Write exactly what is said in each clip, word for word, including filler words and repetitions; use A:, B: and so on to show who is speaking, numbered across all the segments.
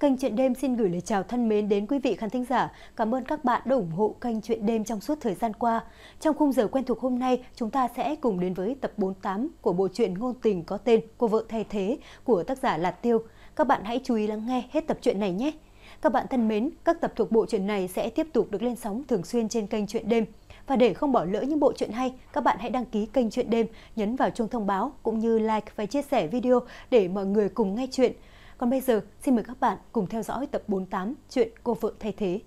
A: Kênh Chuyện Đêm xin gửi lời chào thân mến đến quý vị khán thính giả. Cảm ơn các bạn đã ủng hộ kênh Chuyện Đêm trong suốt thời gian qua. Trong khung giờ quen thuộc hôm nay, chúng ta sẽ cùng đến với tập bốn mươi tám của bộ truyện ngôn tình có tên Cô vợ thay thế của tác giả Lạt Tiêu. Các bạn hãy chú ý lắng nghe hết tập truyện này nhé. Các bạn thân mến, các tập thuộc bộ truyện này sẽ tiếp tục được lên sóng thường xuyên trên kênh Chuyện Đêm. Và để không bỏ lỡ những bộ truyện hay, các bạn hãy đăng ký kênh Chuyện Đêm, nhấn vào chuông thông báo cũng như like và chia sẻ video để mọi người cùng nghe chuyện. Còn bây giờ, xin mời các bạn cùng theo dõi tập bốn mươi tám chuyện Cô vợ thay thế.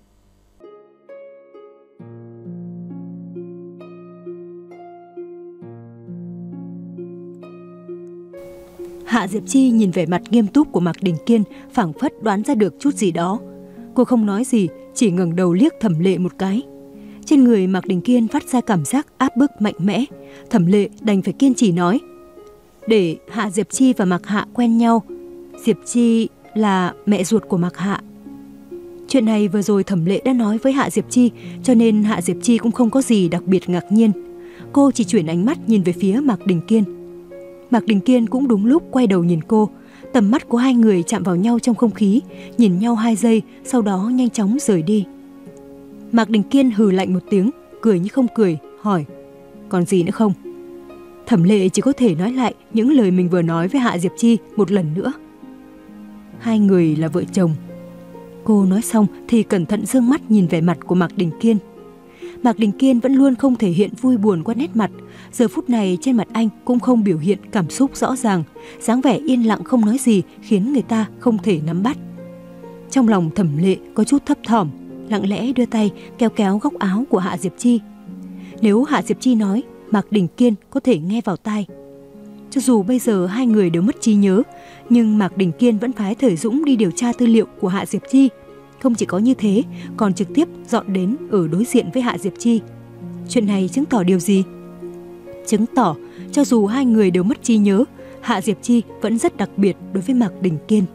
A: Hạ Diệp Chi nhìn vẻ mặt nghiêm túc của Mạc Đình Kiên, phảng phất đoán ra được chút gì đó. Cô không nói gì, chỉ ngẩng đầu liếc Thẩm Lệ một cái. Trên người Mạc Đình Kiên phát ra cảm giác áp bức mạnh mẽ. Thẩm Lệ đành phải kiên trì nói: để Hạ Diệp Chi và Mạc Hạ quen nhau. Diệp Chi là mẹ ruột của Mạc Hạ. Chuyện này vừa rồi Thẩm Lệ đã nói với Hạ Diệp Chi, cho nên Hạ Diệp Chi cũng không có gì đặc biệt ngạc nhiên. Cô chỉ chuyển ánh mắt nhìn về phía Mạc Đình Kiên. Mạc Đình Kiên cũng đúng lúc quay đầu nhìn cô. Tầm mắt của hai người chạm vào nhau trong không khí, nhìn nhau hai giây, sau đó nhanh chóng rời đi. Mạc Đình Kiên hừ lạnh một tiếng, cười như không cười, hỏi: còn gì nữa không? Thẩm Lệ chỉ có thể nói lại những lời mình vừa nói với Hạ Diệp Chi một lần nữa. Hai người là vợ chồng. Cô nói xong thì cẩn thận dương mắt nhìn vẻ mặt của Mạc Đình Kiên. Mạc Đình Kiên vẫn luôn không thể hiện vui buồn qua nét mặt. Giờ phút này trên mặt anh cũng không biểu hiện cảm xúc rõ ràng, dáng vẻ yên lặng không nói gì khiến người ta không thể nắm bắt. Trong lòng Thẩm Lệ có chút thấp thỏm, lặng lẽ đưa tay kéo kéo góc áo của Hạ Diệp Chi. Nếu Hạ Diệp Chi nói, Mạc Đình Kiên có thể nghe vào tai. Cho dù bây giờ hai người đều mất trí nhớ, nhưng Mạc Đình Kiên vẫn phái Thời Dũng đi điều tra tư liệu của Hạ Diệp Chi. Không chỉ có như thế, còn trực tiếp dọn đến ở đối diện với Hạ Diệp Chi. Chuyện này chứng tỏ điều gì? Chứng tỏ, cho dù hai người đều mất trí nhớ, Hạ Diệp Chi vẫn rất đặc biệt đối với Mạc Đình Kiên.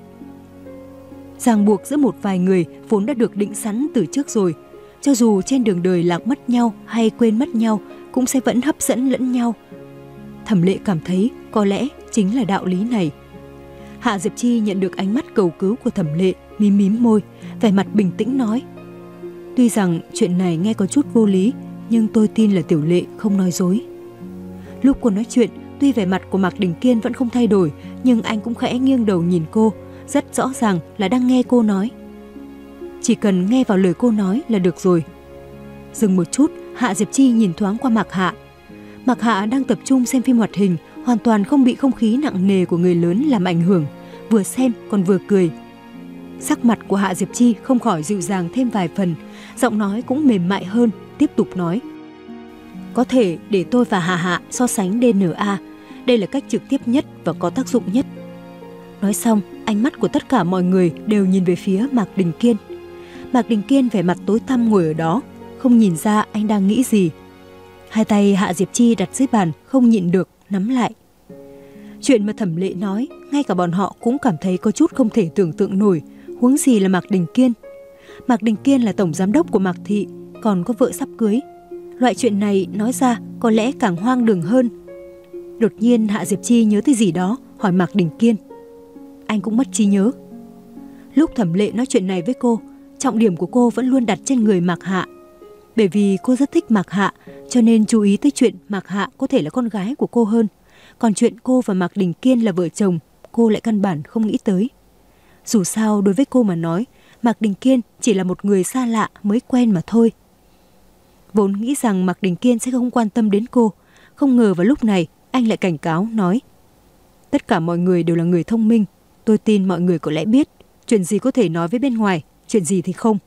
A: Ràng buộc giữa một vài người vốn đã được định sẵn từ trước rồi. Cho dù trên đường đời lạc mất nhau hay quên mất nhau, cũng sẽ vẫn hấp dẫn lẫn nhau. Thẩm Lệ cảm thấy có lẽ chính là đạo lý này. Hạ Diệp Chi nhận được ánh mắt cầu cứu của Thẩm Lệ, mím mím môi, vẻ mặt bình tĩnh nói: tuy rằng chuyện này nghe có chút vô lý, nhưng tôi tin là Tiểu Lệ không nói dối. Lúc cô nói chuyện, tuy vẻ mặt của Mạc Đình Kiên vẫn không thay đổi, nhưng anh cũng khẽ nghiêng đầu nhìn cô, rất rõ ràng là đang nghe cô nói. Chỉ cần nghe vào lời cô nói là được rồi. Dừng một chút, Hạ Diệp Chi nhìn thoáng qua Mạc Hạ. Mạc Hạ đang tập trung xem phim hoạt hình, hoàn toàn không bị không khí nặng nề của người lớn làm ảnh hưởng, vừa xem còn vừa cười. Sắc mặt của Hạ Diệp Chi không khỏi dịu dàng thêm vài phần, giọng nói cũng mềm mại hơn, tiếp tục nói: có thể để tôi và Hạ Hạ so sánh đê en a, đây là cách trực tiếp nhất và có tác dụng nhất. Nói xong, ánh mắt của tất cả mọi người đều nhìn về phía Mạc Đình Kiên. Mạc Đình Kiên vẻ mặt tối tăm ngồi ở đó, không nhìn ra anh đang nghĩ gì. Hai tay Hạ Diệp Chi đặt dưới bàn, không nhịn được nắm lại. Chuyện mà Thẩm Lệ nói, ngay cả bọn họ cũng cảm thấy có chút không thể tưởng tượng nổi, huống gì là Mạc Đình Kiên. Mạc Đình Kiên là tổng giám đốc của Mạc Thị, còn có vợ sắp cưới. Loại chuyện này nói ra có lẽ càng hoang đường hơn. Đột nhiên Hạ Diệp Chi nhớ tới gì đó, hỏi Mạc Đình Kiên: anh cũng mất trí nhớ? Lúc Thẩm Lệ nói chuyện này với cô, trọng điểm của cô vẫn luôn đặt trên người Mạc Hạ. Bởi vì cô rất thích Mạc Hạ, cho nên chú ý tới chuyện Mạc Hạ có thể là con gái của cô hơn. Còn chuyện cô và Mạc Đình Kiên là vợ chồng, cô lại căn bản không nghĩ tới. Dù sao đối với cô mà nói, Mạc Đình Kiên chỉ là một người xa lạ mới quen mà thôi. Vốn nghĩ rằng Mạc Đình Kiên sẽ không quan tâm đến cô, không ngờ vào lúc này anh lại cảnh cáo nói: tất cả mọi người đều là người thông minh, tôi tin mọi người có lẽ biết chuyện gì có thể nói với bên ngoài, chuyện gì thì không.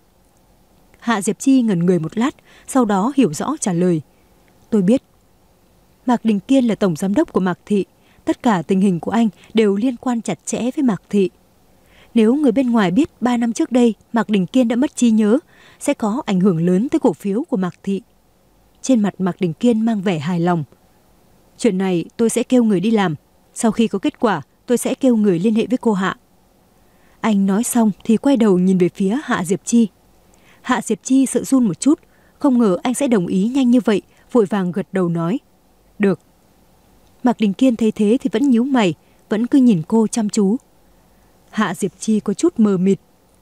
A: Hạ Diệp Chi ngẩn người một lát, sau đó hiểu rõ trả lời: tôi biết. Mạc Đình Kiên là tổng giám đốc của Mạc Thị, tất cả tình hình của anh đều liên quan chặt chẽ với Mạc Thị. Nếu người bên ngoài biết ba năm trước đây Mạc Đình Kiên đã mất trí nhớ, sẽ có ảnh hưởng lớn tới cổ phiếu của Mạc Thị. Trên mặt Mạc Đình Kiên mang vẻ hài lòng. Chuyện này tôi sẽ kêu người đi làm, sau khi có kết quả tôi sẽ kêu người liên hệ với cô Hạ. Anh nói xong thì quay đầu nhìn về phía Hạ Diệp Chi. Hạ Diệp Chi sợ run một chút, không ngờ anh sẽ đồng ý nhanh như vậy, vội vàng gật đầu nói: được. Mạc Đình Kiên thấy thế thì vẫn nhíu mày, vẫn cứ nhìn cô chăm chú. Hạ Diệp Chi có chút mờ mịt.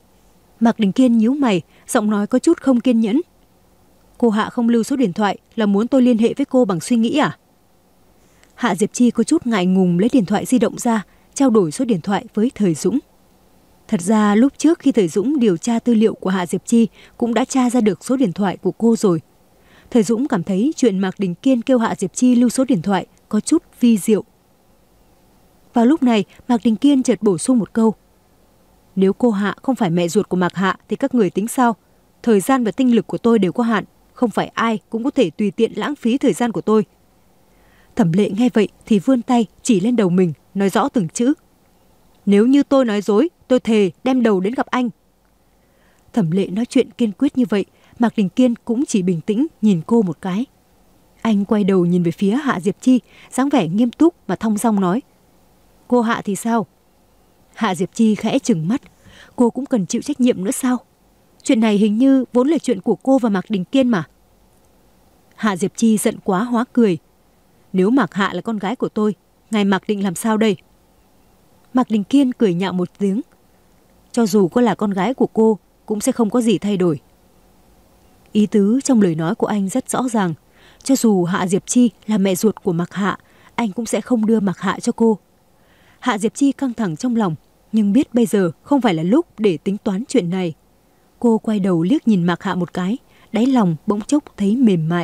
A: Mạc Đình Kiên nhíu mày, giọng nói có chút không kiên nhẫn. Cô Hạ không lưu số điện thoại là muốn tôi liên hệ với cô bằng suy nghĩ à? Hạ Diệp Chi có chút ngại ngùng lấy điện thoại di động ra, trao đổi số điện thoại với Thời Dũng. Thật ra lúc trước khi Thời Dũng điều tra tư liệu của Hạ Diệp Chi cũng đã tra ra được số điện thoại của cô rồi. Thời Dũng cảm thấy chuyện Mạc Đình Kiên kêu Hạ Diệp Chi lưu số điện thoại có chút vi diệu. Vào lúc này, Mạc Đình Kiên chợt bổ sung một câu. Nếu cô Hạ không phải mẹ ruột của Mạc Hạ thì các người tính sao? Thời gian và tinh lực của tôi đều có hạn, không phải ai cũng có thể tùy tiện lãng phí thời gian của tôi. Thẩm Lệ nghe vậy thì vươn tay chỉ lên đầu mình, nói rõ từng chữ. Nếu như tôi nói dối, tôi thề đem đầu đến gặp anh. Thẩm Lệ nói chuyện kiên quyết như vậy, Mạc Đình Kiên cũng chỉ bình tĩnh nhìn cô một cái. Anh quay đầu nhìn về phía Hạ Diệp Chi, dáng vẻ nghiêm túc mà thong dong nói. Cô Hạ thì sao? Hạ Diệp Chi khẽ trừng mắt. Cô cũng cần chịu trách nhiệm nữa sao? Chuyện này hình như vốn là chuyện của cô và Mạc Đình Kiên mà. Hạ Diệp Chi giận quá hóa cười. Nếu Mạc Hạ là con gái của tôi, ngài Mạc định làm sao đây? Mạc Đình Kiên cười nhạo một tiếng. Cho dù có là con gái của cô, cũng sẽ không có gì thay đổi. Ý tứ trong lời nói của anh rất rõ ràng. Cho dù Hạ Diệp Chi là mẹ ruột của Mạc Hạ, anh cũng sẽ không đưa Mạc Hạ cho cô. Hạ Diệp Chi căng thẳng trong lòng, nhưng biết bây giờ không phải là lúc để tính toán chuyện này. Cô quay đầu liếc nhìn Mạc Hạ một cái, đáy lòng bỗng chốc thấy mềm mại.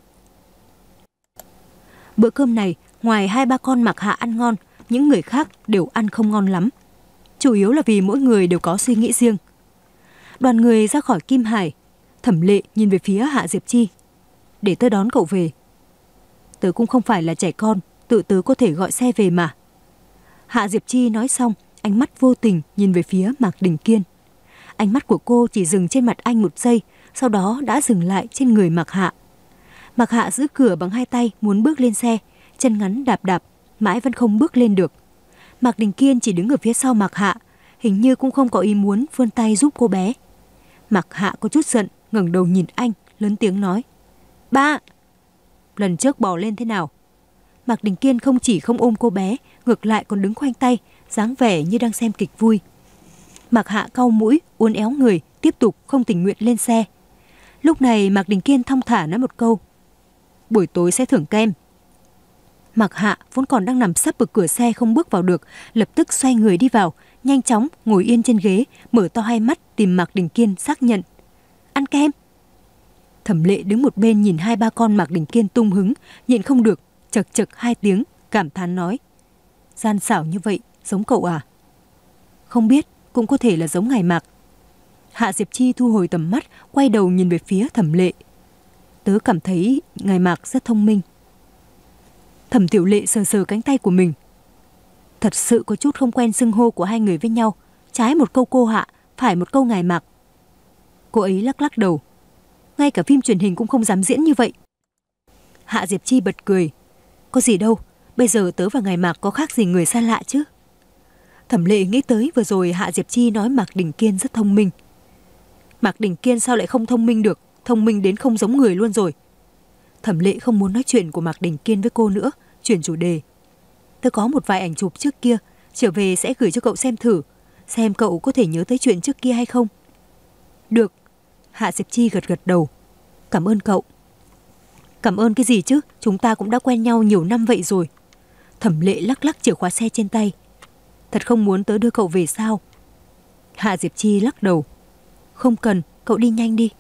A: Bữa cơm này, ngoài hai ba con Mạc Hạ ăn ngon, những người khác đều ăn không ngon lắm. Chủ yếu là vì mỗi người đều có suy nghĩ riêng. Đoàn người ra khỏi Kim Hải, Thẩm Lệ nhìn về phía Hạ Diệp Chi. Để tớ đón cậu về. Tớ cũng không phải là trẻ con, tự tớ có thể gọi xe về mà. Hạ Diệp Chi nói xong, ánh mắt vô tình nhìn về phía Mạc Đình Kiên. Ánh mắt của cô chỉ dừng trên mặt anh một giây, sau đó đã dừng lại trên người Mạc Hạ. Mạc Hạ giữ cửa bằng hai tay muốn bước lên xe, chân ngắn đạp đạp, mãi vẫn không bước lên được. Mạc Đình Kiên chỉ đứng ở phía sau Mạc Hạ, hình như cũng không có ý muốn vươn tay giúp cô bé. Mạc Hạ có chút giận, ngẩng đầu nhìn anh, lớn tiếng nói. Ba! Lần trước bò lên thế nào? Mạc Đình Kiên không chỉ không ôm cô bé, ngược lại còn đứng khoanh tay, dáng vẻ như đang xem kịch vui. Mạc Hạ cau mũi, uốn éo người, tiếp tục không tình nguyện lên xe. Lúc này Mạc Đình Kiên thong thả nói một câu. Buổi tối sẽ thưởng kem. Mạc Hạ vốn còn đang nằm sấp ở cửa xe không bước vào được, lập tức xoay người đi vào, nhanh chóng ngồi yên trên ghế, mở to hai mắt tìm Mạc Đình Kiên xác nhận. Ăn kem. Thẩm Lệ đứng một bên nhìn hai ba con Mạc Đình Kiên tung hứng, nhịn không được, chật chật hai tiếng, cảm thán nói. Gian xảo như vậy, giống cậu à? Không biết, cũng có thể là giống ngài Mạc. Hạ Diệp Chi thu hồi tầm mắt, quay đầu nhìn về phía Thẩm Lệ. Tớ cảm thấy ngài Mạc rất thông minh. Thẩm Tiểu Lệ sờ sờ cánh tay của mình. Thật sự có chút không quen xưng hô của hai người với nhau, trái một câu cô Hạ, phải một câu ngài Mạc. Cô ấy lắc lắc đầu. Ngay cả phim truyền hình cũng không dám diễn như vậy. Hạ Diệp Chi bật cười. Có gì đâu, bây giờ tớ và ngài Mạc có khác gì người xa lạ chứ. Thẩm Lệ nghĩ tới vừa rồi Hạ Diệp Chi nói Mạc Đình Kiên rất thông minh. Mạc Đình Kiên sao lại không thông minh được, thông minh đến không giống người luôn rồi. Thẩm Lệ không muốn nói chuyện của Mạc Đình Kiên với cô nữa, chuyển chủ đề. Tớ có một vài ảnh chụp trước kia, trở về sẽ gửi cho cậu xem thử, xem cậu có thể nhớ tới chuyện trước kia hay không. Được. Hạ Diệp Chi gật gật đầu. Cảm ơn cậu. Cảm ơn cái gì chứ, chúng ta cũng đã quen nhau nhiều năm vậy rồi. Thẩm Lệ lắc lắc chìa khóa xe trên tay. Thật không muốn tớ đưa cậu về sao? Hạ Diệp Chi lắc đầu. Không cần, cậu đi nhanh đi.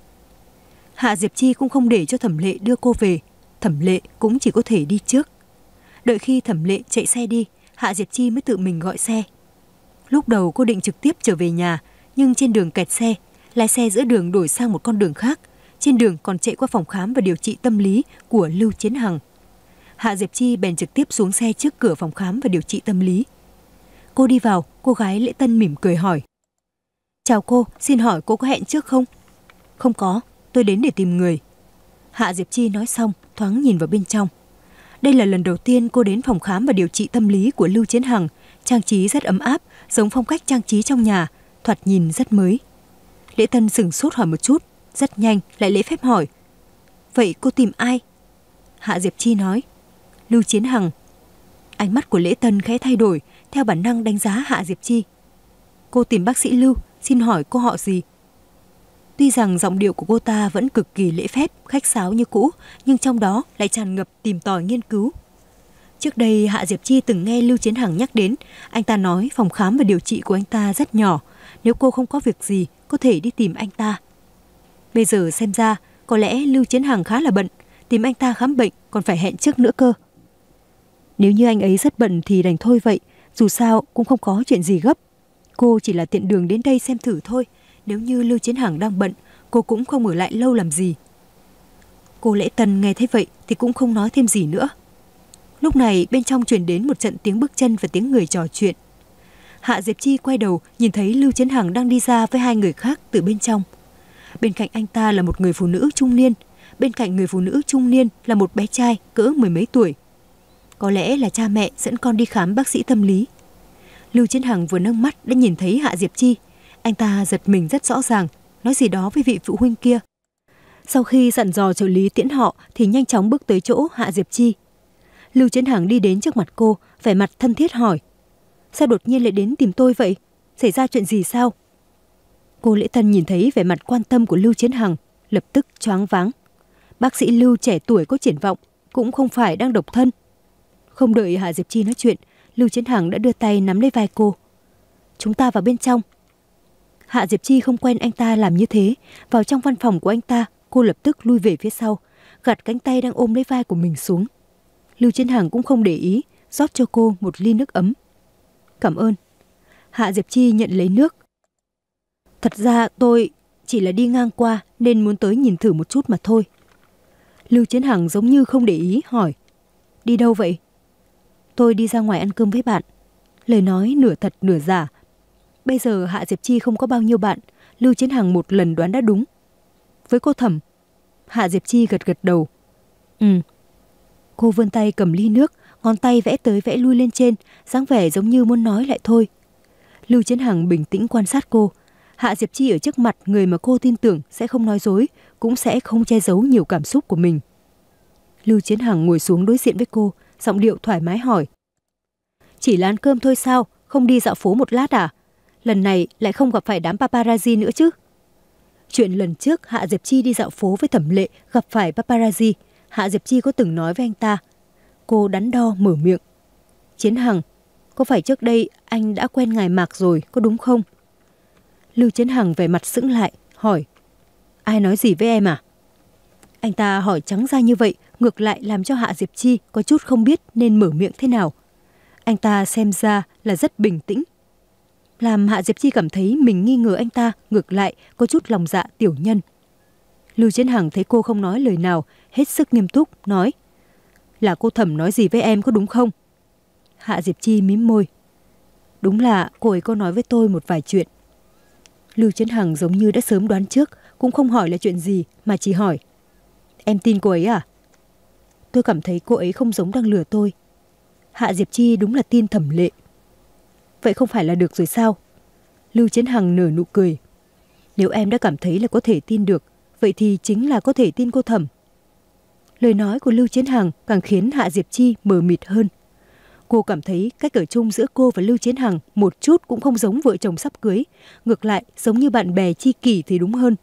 A: Hạ Diệp Chi cũng không để cho Thẩm Lệ đưa cô về. Thẩm Lệ cũng chỉ có thể đi trước. Đợi khi Thẩm Lệ chạy xe đi, Hạ Diệp Chi mới tự mình gọi xe. Lúc đầu cô định trực tiếp trở về nhà, nhưng trên đường kẹt xe, lái xe giữa đường đổi sang một con đường khác. Trên đường còn chạy qua phòng khám và điều trị tâm lý của Lưu Chiến Hằng. Hạ Diệp Chi bèn trực tiếp xuống xe trước cửa phòng khám và điều trị tâm lý. Cô đi vào, cô gái lễ tân mỉm cười hỏi. Chào cô, xin hỏi cô có hẹn trước không? Không có, tôi đến để tìm người. Hạ Diệp Chi nói xong, thoáng nhìn vào bên trong. Đây là lần đầu tiên cô đến phòng khám và điều trị tâm lý của Lưu Chiến Hằng. Trang trí rất ấm áp, giống phong cách trang trí trong nhà, thoạt nhìn rất mới. Lễ tân sửng sốt hỏi một chút, rất nhanh lại lễ phép hỏi. Vậy cô tìm ai? Hạ Diệp Chi nói. Lưu Chiến Hằng. Ánh mắt của lễ tân khẽ thay đổi, theo bản năng đánh giá Hạ Diệp Chi. Cô tìm bác sĩ Lưu, xin hỏi cô họ gì? Tuy rằng giọng điệu của cô ta vẫn cực kỳ lễ phép, khách sáo như cũ, nhưng trong đó lại tràn ngập tìm tòi nghiên cứu. Trước đây Hạ Diệp Chi từng nghe Lưu Chiến Hằng nhắc đến, anh ta nói phòng khám và điều trị của anh ta rất nhỏ, nếu cô không có việc gì có thể đi tìm anh ta. Bây giờ xem ra có lẽ Lưu Chiến Hằng khá là bận, tìm anh ta khám bệnh còn phải hẹn trước nữa cơ. Nếu như anh ấy rất bận thì đành thôi vậy, dù sao cũng không có chuyện gì gấp. Cô chỉ là tiện đường đến đây xem thử thôi, nếu như Lưu Chiến Hằng đang bận, cô cũng không ở lại lâu làm gì. Cô Lễ Tân nghe thấy vậy thì cũng không nói thêm gì nữa. Lúc này bên trong truyền đến một trận tiếng bước chân và tiếng người trò chuyện. Hạ Diệp Chi quay đầu nhìn thấy Lưu Chiến Hằng đang đi ra với hai người khác từ bên trong. Bên cạnh anh ta là một người phụ nữ trung niên, bên cạnh người phụ nữ trung niên là một bé trai cỡ mười mấy tuổi. Có lẽ là cha mẹ dẫn con đi khám bác sĩ tâm lý. Lưu Chiến Hằng vừa nâng mắt đã nhìn thấy Hạ Diệp Chi. Anh ta giật mình rất rõ ràng, nói gì đó với vị phụ huynh kia. Sau khi dặn dò trợ lý tiễn họ thì nhanh chóng bước tới chỗ Hạ Diệp Chi. Lưu Chiến Hằng đi đến trước mặt cô, vẻ mặt thân thiết hỏi: sao đột nhiên lại đến tìm tôi vậy? Xảy ra chuyện gì sao? Cô Lễ Tân nhìn thấy vẻ mặt quan tâm của Lưu Chiến Hằng, lập tức choáng váng. Bác sĩ Lưu trẻ tuổi có triển vọng, cũng không phải đang độc thân. Không đợi Hạ Diệp Chi nói chuyện, Lưu Chiến Hằng đã đưa tay nắm lấy vai cô. Chúng ta vào bên trong. Hạ Diệp Chi không quen anh ta làm như thế. Vào trong văn phòng của anh ta, cô lập tức lui về phía sau, gạt cánh tay đang ôm lấy vai của mình xuống. Lưu Chiến Hằng cũng không để ý, rót cho cô một ly nước ấm. Cảm ơn. Hạ Diệp Chi nhận lấy nước. Thật ra tôi chỉ là đi ngang qua nên muốn tới nhìn thử một chút mà thôi. Lưu Chiến Hằng giống như không để ý hỏi: đi đâu vậy? Tôi đi ra ngoài ăn cơm với bạn. Lời nói nửa thật nửa giả. Bây giờ Hạ Diệp Chi không có bao nhiêu bạn, Lưu Chiến Hằng một lần đoán đã đúng. Với cô Thẩm. Hạ Diệp Chi gật gật đầu. Ừ. Cô vươn tay cầm ly nước, ngón tay vẽ tới vẽ lui lên trên, dáng vẻ giống như muốn nói lại thôi. Lưu Chiến Hằng bình tĩnh quan sát cô. Hạ Diệp Chi ở trước mặt người mà cô tin tưởng sẽ không nói dối, cũng sẽ không che giấu nhiều cảm xúc của mình. Lưu Chiến Hằng ngồi xuống đối diện với cô, giọng điệu thoải mái hỏi: chỉ là ăn cơm thôi sao, không đi dạo phố một lát à? Lần này lại không gặp phải đám paparazzi nữa chứ? Chuyện lần trước Hạ Diệp Chi đi dạo phố với Thẩm Lệ gặp phải paparazzi, Hạ Diệp Chi có từng nói với anh ta. Cô đắn đo mở miệng: Chiến Hằng, có phải trước đây anh đã quen ngài Mạc rồi, có đúng không? Lưu Chiến Hằng vẻ mặt sững lại, hỏi: ai nói gì với em à? Anh ta hỏi trắng ra như vậy, ngược lại làm cho Hạ Diệp Chi có chút không biết nên mở miệng thế nào. Anh ta xem ra là rất bình tĩnh, làm Hạ Diệp Chi cảm thấy mình nghi ngờ anh ta ngược lại có chút lòng dạ tiểu nhân. Lưu Chiến Hằng thấy cô không nói lời nào, hết sức nghiêm túc nói: là cô Thẩm nói gì với em có đúng không? Hạ Diệp Chi mím môi: đúng là cô ấy có nói với tôi một vài chuyện. Lưu Chiến Hằng giống như đã sớm đoán trước, cũng không hỏi là chuyện gì mà chỉ hỏi: em tin cô ấy à? Tôi cảm thấy cô ấy không giống đang lừa tôi. Hạ Diệp Chi đúng là tin Thẩm Lệ. Vậy không phải là được rồi sao? Lưu Chiến Hằng nở nụ cười: nếu em đã cảm thấy là có thể tin được, vậy thì chính là có thể tin cô Thẩm. Lời nói của Lưu Chiến Hằng càng khiến Hạ Diệp Chi mờ mịt hơn. Cô cảm thấy cách ở chung giữa cô và Lưu Chiến Hằng một chút cũng không giống vợ chồng sắp cưới, ngược lại giống như bạn bè tri kỷ thì đúng hơn.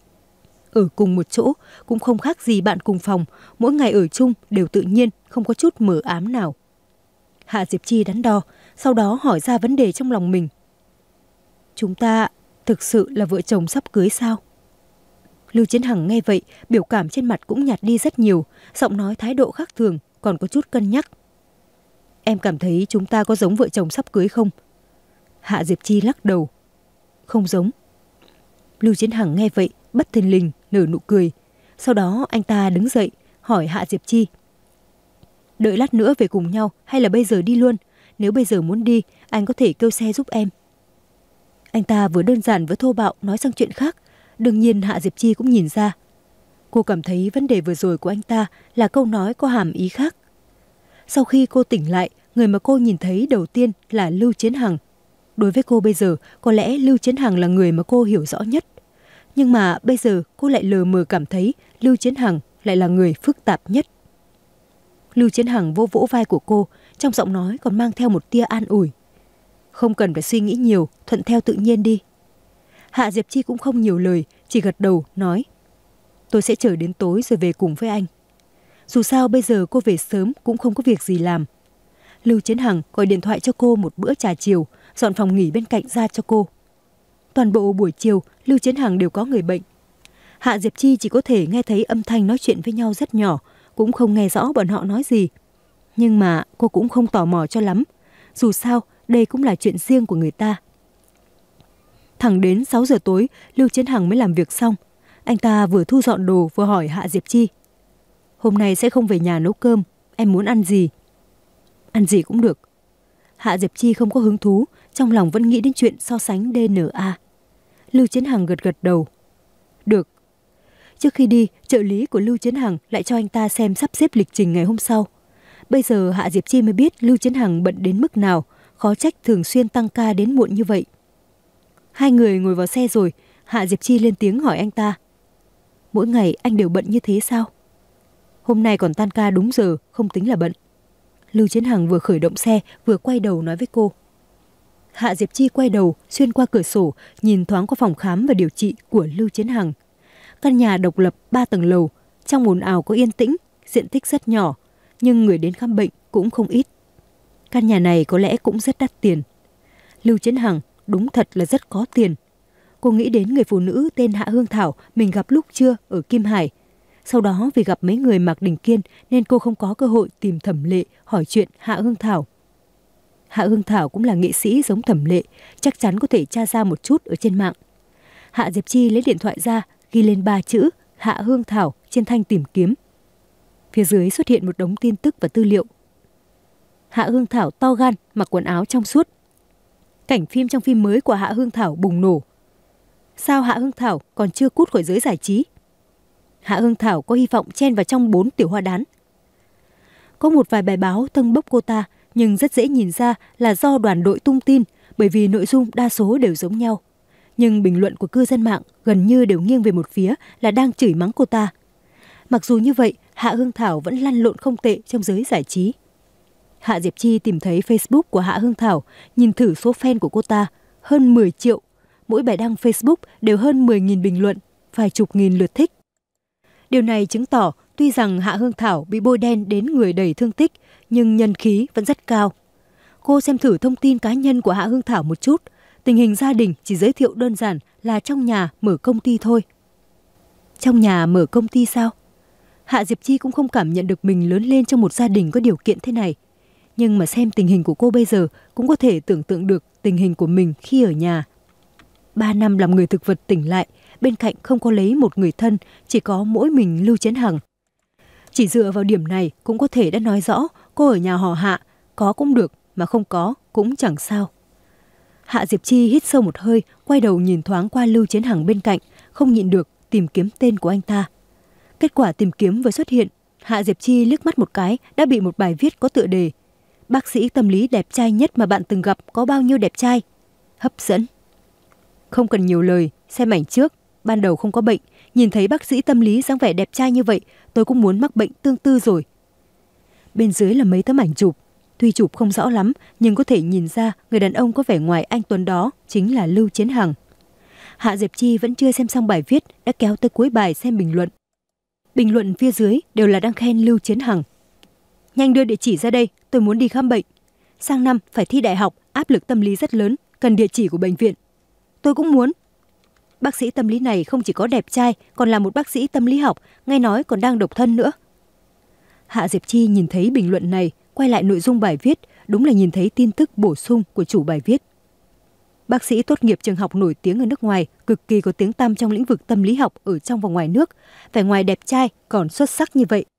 A: Ở cùng một chỗ cũng không khác gì bạn cùng phòng, mỗi ngày ở chung đều tự nhiên, không có chút mờ ám nào. Hạ Diệp Chi đắn đo, sau đó hỏi ra vấn đề trong lòng mình. Chúng ta thực sự là vợ chồng sắp cưới sao? Lưu Chiến Hằng nghe vậy, biểu cảm trên mặt cũng nhạt đi rất nhiều, giọng nói thái độ khác thường, còn có chút cân nhắc. Em cảm thấy chúng ta có giống vợ chồng sắp cưới không? Hạ Diệp Chi lắc đầu. Không giống. Lưu Chiến Hằng nghe vậy, bất thình lình nở nụ cười. Sau đó anh ta đứng dậy, hỏi Hạ Diệp Chi: đợi lát nữa về cùng nhau hay là bây giờ đi luôn? Nếu bây giờ muốn đi, anh có thể kêu xe giúp em. Anh ta vừa đơn giản vừa thô bạo nói sang chuyện khác. Đương nhiên Hạ Diệp Chi cũng nhìn ra. Cô cảm thấy vấn đề vừa rồi của anh ta là câu nói có hàm ý khác. Sau khi cô tỉnh lại, người mà cô nhìn thấy đầu tiên là Lưu Chiến Hằng. Đối với cô bây giờ, có lẽ Lưu Chiến Hằng là người mà cô hiểu rõ nhất. Nhưng mà bây giờ cô lại lờ mờ cảm thấy Lưu Chiến Hằng lại là người phức tạp nhất. Lưu Chiến Hằng vỗ vỗ vai của cô, trong giọng nói còn mang theo một tia an ủi. Không cần phải suy nghĩ nhiều, thuận theo tự nhiên đi. Hạ Diệp Chi cũng không nhiều lời, chỉ gật đầu nói: Tôi sẽ chờ đến tối rồi về cùng với anh. Dù sao bây giờ cô về sớm cũng không có việc gì làm. Lưu Chiến Hằng gọi điện thoại cho cô một bữa trà chiều, dọn phòng nghỉ bên cạnh ra cho cô. Toàn bộ buổi chiều, Lưu Chiến Hằng đều có người bệnh. Hạ Diệp Chi chỉ có thể nghe thấy âm thanh nói chuyện với nhau rất nhỏ, cũng không nghe rõ bọn họ nói gì. Nhưng mà cô cũng không tò mò cho lắm. Dù sao, đây cũng là chuyện riêng của người ta. Thẳng đến sáu giờ tối, Lưu Chiến Hằng mới làm việc xong. Anh ta vừa thu dọn đồ vừa hỏi Hạ Diệp Chi: Hôm nay sẽ không về nhà nấu cơm, em muốn ăn gì? Ăn gì cũng được. Hạ Diệp Chi không có hứng thú, trong lòng vẫn nghĩ đến chuyện so sánh đê en a. Lưu Chiến Hằng gật gật đầu. Được. Trước khi đi, trợ lý của Lưu Chiến Hằng lại cho anh ta xem sắp xếp lịch trình ngày hôm sau. Bây giờ Hạ Diệp Chi mới biết Lưu Chiến Hằng bận đến mức nào, khó trách thường xuyên tăng ca đến muộn như vậy. Hai người ngồi vào xe rồi, Hạ Diệp Chi lên tiếng hỏi anh ta: Mỗi ngày anh đều bận như thế sao? Hôm nay còn tan ca đúng giờ, không tính là bận. Lưu Chiến Hằng vừa khởi động xe vừa quay đầu nói với cô. Hạ Diệp Chi quay đầu xuyên qua cửa sổ, nhìn thoáng qua phòng khám và điều trị của Lưu Chiến Hằng. Căn nhà độc lập ba tầng lầu, trong ồn ào có yên tĩnh, diện tích rất nhỏ, nhưng người đến khám bệnh cũng không ít. Căn nhà này có lẽ cũng rất đắt tiền. Lưu Chiến Hằng đúng thật là rất có tiền. Cô nghĩ đến người phụ nữ tên Hạ Hương Thảo mình gặp lúc trưa ở Kim Hải. Sau đó vì gặp mấy người Mạc Đình Kiên nên cô không có cơ hội tìm Thẩm Lệ hỏi chuyện Hạ Hương Thảo. Hạ Hương Thảo cũng là nghệ sĩ giống Thẩm Lệ, chắc chắn có thể tra ra một chút ở trên mạng. Hạ Diệp Chi lấy điện thoại ra, ghi lên ba chữ Hạ Hương Thảo trên thanh tìm kiếm. Phía dưới xuất hiện một đống tin tức và tư liệu. Hạ Hương Thảo to gan, mặc quần áo trong suốt. Cảnh phim trong phim mới của Hạ Hương Thảo bùng nổ. Sao Hạ Hương Thảo còn chưa cút khỏi giới giải trí? Hạ Hương Thảo có hy vọng chen vào trong bốn tiểu hoa đán. Có một vài bài báo tâng bốc cô ta, nhưng rất dễ nhìn ra là do đoàn đội tung tin, bởi vì nội dung đa số đều giống nhau. Nhưng bình luận của cư dân mạng gần như đều nghiêng về một phía là đang chửi mắng cô ta. Mặc dù như vậy, Hạ Hương Thảo vẫn lăn lộn không tệ trong giới giải trí. Hạ Diệp Chi tìm thấy Facebook của Hạ Hương Thảo, nhìn thử số fan của cô ta, hơn mười triệu. Mỗi bài đăng Facebook đều hơn mười nghìn bình luận, vài chục nghìn lượt thích. Điều này chứng tỏ tuy rằng Hạ Hương Thảo bị bôi đen đến người đầy thương tích, nhưng nhân khí vẫn rất cao. Cô xem thử thông tin cá nhân của Hạ Hương Thảo một chút. Tình hình gia đình chỉ giới thiệu đơn giản là trong nhà mở công ty thôi. Trong nhà mở công ty sao? Hạ Diệp Chi cũng không cảm nhận được mình lớn lên trong một gia đình có điều kiện thế này. Nhưng mà xem tình hình của cô bây giờ cũng có thể tưởng tượng được tình hình của mình khi ở nhà. Ba năm làm người thực vật tỉnh lại, bên cạnh không có lấy một người thân, chỉ có mỗi mình Lưu Chiến Hằng. Chỉ dựa vào điểm này cũng có thể đã nói rõ cô ở nhà họ Hạ, có cũng được mà không có cũng chẳng sao. Hạ Diệp Chi hít sâu một hơi, quay đầu nhìn thoáng qua Lưu Chiến Hằng bên cạnh, không nhịn được tìm kiếm tên của anh ta. Kết quả tìm kiếm vừa xuất hiện, Hạ Diệp Chi liếc mắt một cái đã bị một bài viết có tựa đề: Bác sĩ tâm lý đẹp trai nhất mà bạn từng gặp có bao nhiêu đẹp trai? Hấp dẫn. Không cần nhiều lời, xem ảnh trước, ban đầu không có bệnh, nhìn thấy bác sĩ tâm lý dáng vẻ đẹp trai như vậy, tôi cũng muốn mắc bệnh tương tự rồi. Bên dưới là mấy tấm ảnh chụp, tuy chụp không rõ lắm nhưng có thể nhìn ra người đàn ông có vẻ ngoài anh tuấn đó chính là Lưu Chiến Hằng. Hạ Diệp Chi vẫn chưa xem xong bài viết đã kéo tới cuối bài xem bình luận. Bình luận phía dưới đều là đang khen Lưu Chiến Hằng. Nhanh đưa địa chỉ ra đây, tôi muốn đi khám bệnh. Sang năm phải thi đại học, áp lực tâm lý rất lớn, cần địa chỉ của bệnh viện. Tôi cũng muốn. Bác sĩ tâm lý này không chỉ có đẹp trai, còn là một bác sĩ tâm lý học, nghe nói còn đang độc thân nữa. Hạ Diệp Chi nhìn thấy bình luận này, quay lại nội dung bài viết, đúng là nhìn thấy tin tức bổ sung của chủ bài viết. Bác sĩ tốt nghiệp trường học nổi tiếng ở nước ngoài, cực kỳ có tiếng tăm trong lĩnh vực tâm lý học ở trong và ngoài nước, vẻ ngoài đẹp trai còn xuất sắc như vậy.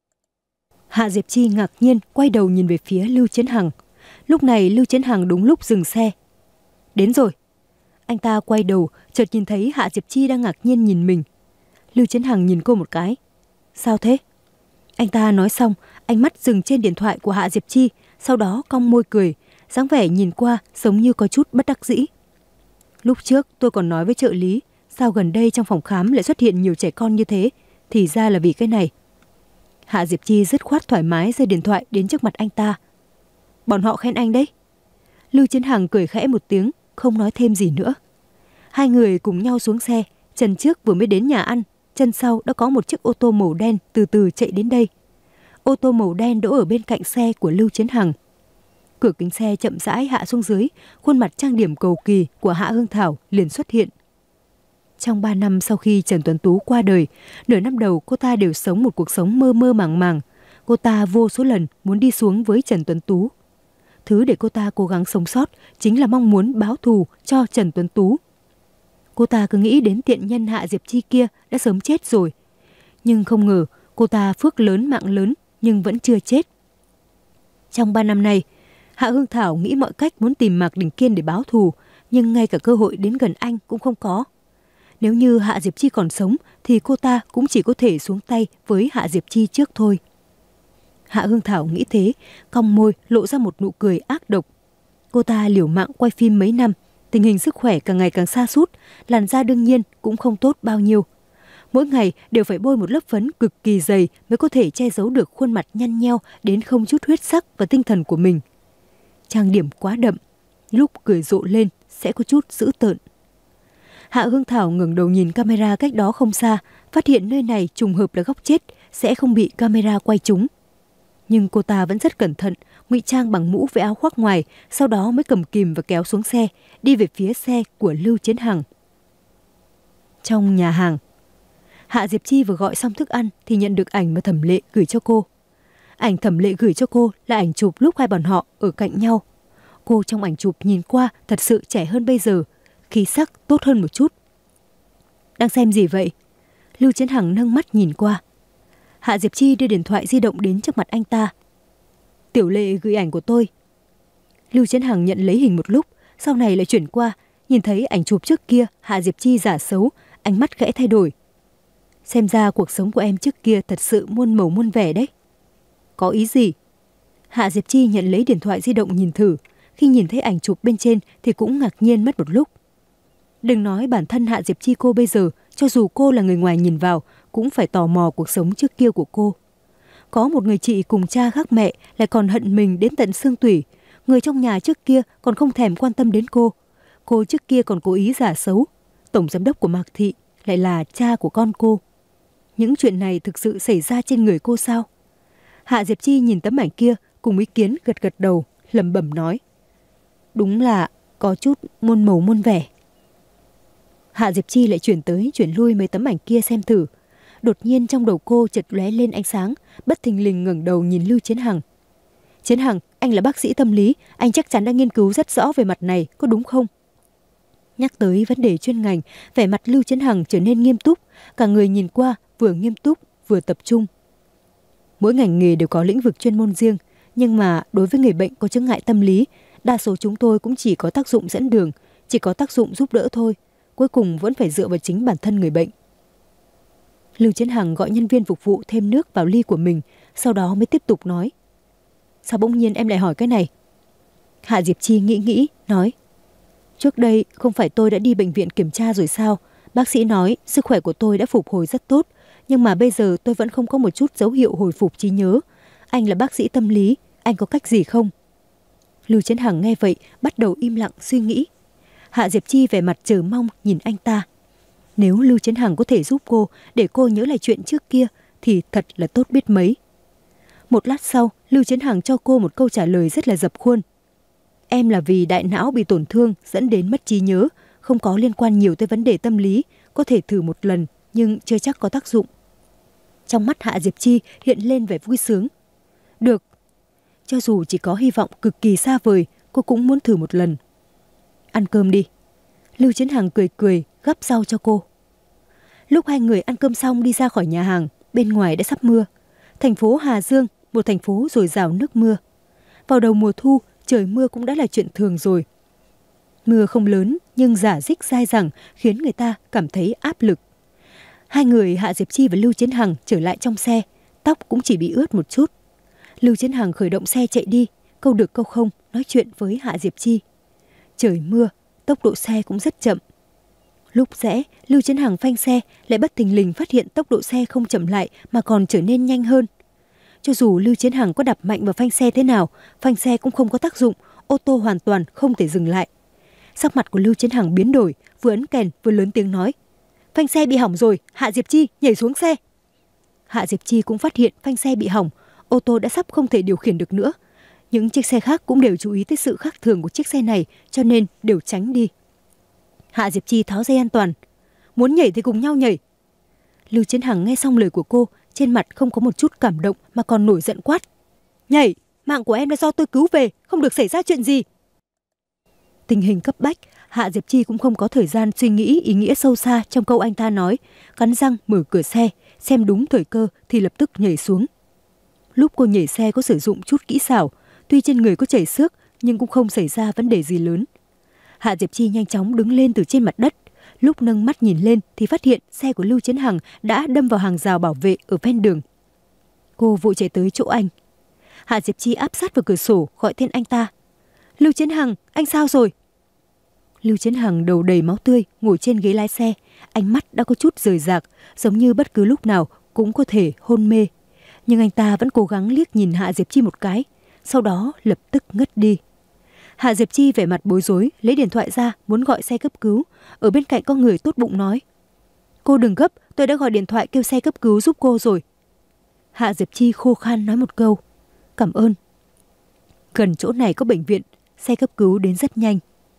A: Hạ Diệp Chi ngạc nhiên quay đầu nhìn về phía Lưu Chiến Hằng. Lúc này Lưu Chiến Hằng đúng lúc dừng xe. Đến rồi. Anh ta quay đầu, chợt nhìn thấy Hạ Diệp Chi đang ngạc nhiên nhìn mình. Lưu Chiến Hằng nhìn cô một cái. Sao thế? Anh ta nói xong, ánh mắt dừng trên điện thoại của Hạ Diệp Chi, sau đó cong môi cười, dáng vẻ nhìn qua giống như có chút bất đắc dĩ. Lúc trước tôi còn nói với trợ lý, sao gần đây trong phòng khám lại xuất hiện nhiều trẻ con như thế, thì ra là vì cái này. Hạ Diệp Chi dứt khoát thoải mái giơ điện thoại đến trước mặt anh ta. Bọn họ khen anh đấy. Lưu Chiến Hằng cười khẽ một tiếng, không nói thêm gì nữa. Hai người cùng nhau xuống xe, chân trước vừa mới đến nhà ăn, chân sau đã có một chiếc ô tô màu đen từ từ chạy đến đây. Ô tô màu đen đỗ ở bên cạnh xe của Lưu Chiến Hằng. Cửa kính xe chậm rãi hạ xuống dưới, khuôn mặt trang điểm cầu kỳ của Hạ Hương Thảo liền xuất hiện. Trong ba năm sau khi Trần Tuấn Tú qua đời, nửa năm đầu cô ta đều sống một cuộc sống mơ mơ màng màng. Cô ta vô số lần muốn đi xuống với Trần Tuấn Tú. Thứ để cô ta cố gắng sống sót chính là mong muốn báo thù cho Trần Tuấn Tú. Cô ta cứ nghĩ đến tiện nhân Hạ Diệp Chi kia đã sớm chết rồi. Nhưng không ngờ cô ta phước lớn mạng lớn nhưng vẫn chưa chết. Trong ba năm này, Hạ Hương Thảo nghĩ mọi cách muốn tìm Mạc Đình Kiên để báo thù, nhưng ngay cả cơ hội đến gần anh cũng không có. Nếu như Hạ Diệp Chi còn sống thì cô ta cũng chỉ có thể xuống tay với Hạ Diệp Chi trước thôi. Hạ Hương Thảo nghĩ thế, cong môi lộ ra một nụ cười ác độc. Cô ta liều mạng quay phim mấy năm, tình hình sức khỏe càng ngày càng sa sút, làn da đương nhiên cũng không tốt bao nhiêu. Mỗi ngày đều phải bôi một lớp phấn cực kỳ dày mới có thể che giấu được khuôn mặt nhăn nheo đến không chút huyết sắc và tinh thần của mình. Trang điểm quá đậm, lúc cười rộ lên sẽ có chút dữ tợn. Hạ Hương Thảo ngẩng đầu nhìn camera cách đó không xa, phát hiện nơi này trùng hợp là góc chết, sẽ không bị camera quay trúng. Nhưng cô ta vẫn rất cẩn thận, ngụy trang bằng mũ với áo khoác ngoài, sau đó mới cầm kìm và kéo xuống xe, đi về phía xe của Lưu Chiến Hằng. Trong nhà hàng, Hạ Diệp Chi vừa gọi xong thức ăn thì nhận được ảnh mà Thẩm Lệ gửi cho cô. Ảnh Thẩm Lệ gửi cho cô là ảnh chụp lúc hai bọn họ ở cạnh nhau. Cô trong ảnh chụp nhìn qua thật sự trẻ hơn bây giờ, khí sắc tốt hơn một chút. Đang xem gì vậy? Lưu Chiến Hằng nâng mắt nhìn qua. Hạ Diệp Chi đưa điện thoại di động đến trước mặt anh ta. Tiểu Lệ gửi ảnh của tôi. Lưu Chiến Hằng nhận lấy hình một lúc, sau này lại chuyển qua, nhìn thấy ảnh chụp trước kia Hạ Diệp Chi giả xấu, ánh mắt khẽ thay đổi. Xem ra cuộc sống của em trước kia thật sự muôn màu muôn vẻ đấy. Có ý gì? Hạ Diệp Chi nhận lấy điện thoại di động nhìn thử, khi nhìn thấy ảnh chụp bên trên thì cũng ngạc nhiên mất một lúc. Đừng nói bản thân Hạ Diệp Chi cô bây giờ, cho dù cô là người ngoài nhìn vào, cũng phải tò mò cuộc sống trước kia của cô. Có một người chị cùng cha khác mẹ lại còn hận mình đến tận xương tủy. Người trong nhà trước kia còn không thèm quan tâm đến cô. Cô trước kia còn cố ý giả xấu. Tổng giám đốc của Mạc Thị lại là cha của con cô. Những chuyện này thực sự xảy ra trên người cô sao? Hạ Diệp Chi nhìn tấm ảnh kia cùng ý kiến gật gật đầu, lẩm bẩm nói. Đúng là có chút muôn màu muôn vẻ. Hạ Diệp Chi lại chuyển tới chuyển lui mấy tấm ảnh kia xem thử. Đột nhiên trong đầu cô chợt lóe lên ánh sáng, bất thình lình ngẩng đầu nhìn Lưu Chiến Hằng. Chiến Hằng, anh là bác sĩ tâm lý, anh chắc chắn đã nghiên cứu rất rõ về mặt này, có đúng không? Nhắc tới vấn đề chuyên ngành, vẻ mặt Lưu Chiến Hằng trở nên nghiêm túc, cả người nhìn qua vừa nghiêm túc vừa tập trung. Mỗi ngành nghề đều có lĩnh vực chuyên môn riêng, nhưng mà đối với người bệnh có chứng ngại tâm lý, đa số chúng tôi cũng chỉ có tác dụng dẫn đường, chỉ có tác dụng giúp đỡ thôi, cuối cùng vẫn phải dựa vào chính bản thân người bệnh. Lưu Chiến Hằng gọi nhân viên phục vụ thêm nước vào ly của mình, sau đó mới tiếp tục nói. Sao bỗng nhiên em lại hỏi cái này? Hạ Diệp Chi nghĩ nghĩ, nói. Trước đây không phải tôi đã đi bệnh viện kiểm tra rồi sao? Bác sĩ nói sức khỏe của tôi đã phục hồi rất tốt, nhưng mà bây giờ tôi vẫn không có một chút dấu hiệu hồi phục trí nhớ. Anh là bác sĩ tâm lý, anh có cách gì không? Lưu Chiến Hằng nghe vậy, bắt đầu im lặng suy nghĩ. Hạ Diệp Chi vẻ mặt chờ mong nhìn anh ta. Nếu Lưu Chiến Hằng có thể giúp cô để cô nhớ lại chuyện trước kia thì thật là tốt biết mấy. Một lát sau, Lưu Chiến Hằng cho cô một câu trả lời rất là dập khuôn. Em là vì đại não bị tổn thương dẫn đến mất trí nhớ, không có liên quan nhiều tới vấn đề tâm lý, có thể thử một lần nhưng chưa chắc có tác dụng. Trong mắt Hạ Diệp Chi hiện lên vẻ vui sướng. Được, cho dù chỉ có hy vọng cực kỳ xa vời, cô cũng muốn thử một lần. Ăn cơm đi. Lưu Chiến Hằng cười cười gắp rau cho cô. Lúc hai người ăn cơm xong đi ra khỏi nhà hàng, bên ngoài đã sắp mưa. Thành phố Hà Dương, một thành phố dồi dào nước mưa. Vào đầu mùa thu, trời mưa cũng đã là chuyện thường rồi. Mưa không lớn nhưng rả rích dai dẳng khiến người ta cảm thấy áp lực. Hai người Hạ Diệp Chi và Lưu Chiến Hằng trở lại trong xe, tóc cũng chỉ bị ướt một chút. Lưu Chiến Hằng khởi động xe chạy đi, câu được câu không nói chuyện với Hạ Diệp Chi. Trời mưa, tốc độ xe cũng rất chậm. Lúc rẽ, Lưu Chiến Hằng phanh xe lại bất thình lình phát hiện tốc độ xe không chậm lại mà còn trở nên nhanh hơn. Cho dù Lưu Chiến Hằng có đạp mạnh vào phanh xe thế nào, phanh xe cũng không có tác dụng, ô tô hoàn toàn không thể dừng lại. Sắc mặt của Lưu Chiến Hằng biến đổi, vừa ấn kèn vừa lớn tiếng nói. phanh xe bị hỏng rồi, Hạ Diệp Chi nhảy xuống xe. Hạ Diệp Chi cũng phát hiện phanh xe bị hỏng, ô tô đã sắp không thể điều khiển được nữa. Những chiếc xe khác cũng đều chú ý tới sự khác thường của chiếc xe này, cho nên đều tránh đi. Hạ Diệp Chi tháo dây an toàn. Muốn nhảy thì cùng nhau nhảy. Lưu Chiến Hằng nghe xong lời của cô, trên mặt không có một chút cảm động mà còn nổi giận quát. Nhảy, mạng của em là do tôi cứu về, không được xảy ra chuyện gì. Tình hình cấp bách, Hạ Diệp Chi cũng không có thời gian suy nghĩ ý nghĩa sâu xa trong câu anh ta nói, cắn răng mở cửa xe, xem đúng thời cơ thì lập tức nhảy xuống. Lúc cô nhảy xe có sử dụng chút kỹ xảo, tuy trên người có chảy xước nhưng cũng không xảy ra vấn đề gì lớn. Hạ Diệp Chi nhanh chóng đứng lên từ trên mặt đất, lúc nâng mắt nhìn lên thì phát hiện xe của Lưu Chiến Hằng đã đâm vào hàng rào bảo vệ ở ven đường. Cô vội chạy tới chỗ anh. Hạ Diệp Chi áp sát vào cửa sổ gọi tên anh ta. Lưu Chiến Hằng, anh sao rồi? Lưu Chiến Hằng đầu đầy máu tươi ngồi trên ghế lái xe, ánh mắt đã có chút rời rạc, giống như bất cứ lúc nào cũng có thể hôn mê. Nhưng anh ta vẫn cố gắng liếc nhìn Hạ Diệp Chi một cái, sau đó lập tức ngất đi. Hạ Diệp Chi vẻ mặt bối rối, lấy điện thoại ra muốn gọi xe cấp cứu. Ở bên cạnh có người tốt bụng nói. Cô đừng gấp, tôi đã gọi điện thoại kêu xe cấp cứu giúp cô rồi. Hạ Diệp Chi khô khan nói một câu. Cảm ơn. Gần chỗ này có bệnh viện, xe cấp cứu đến rất nhanh.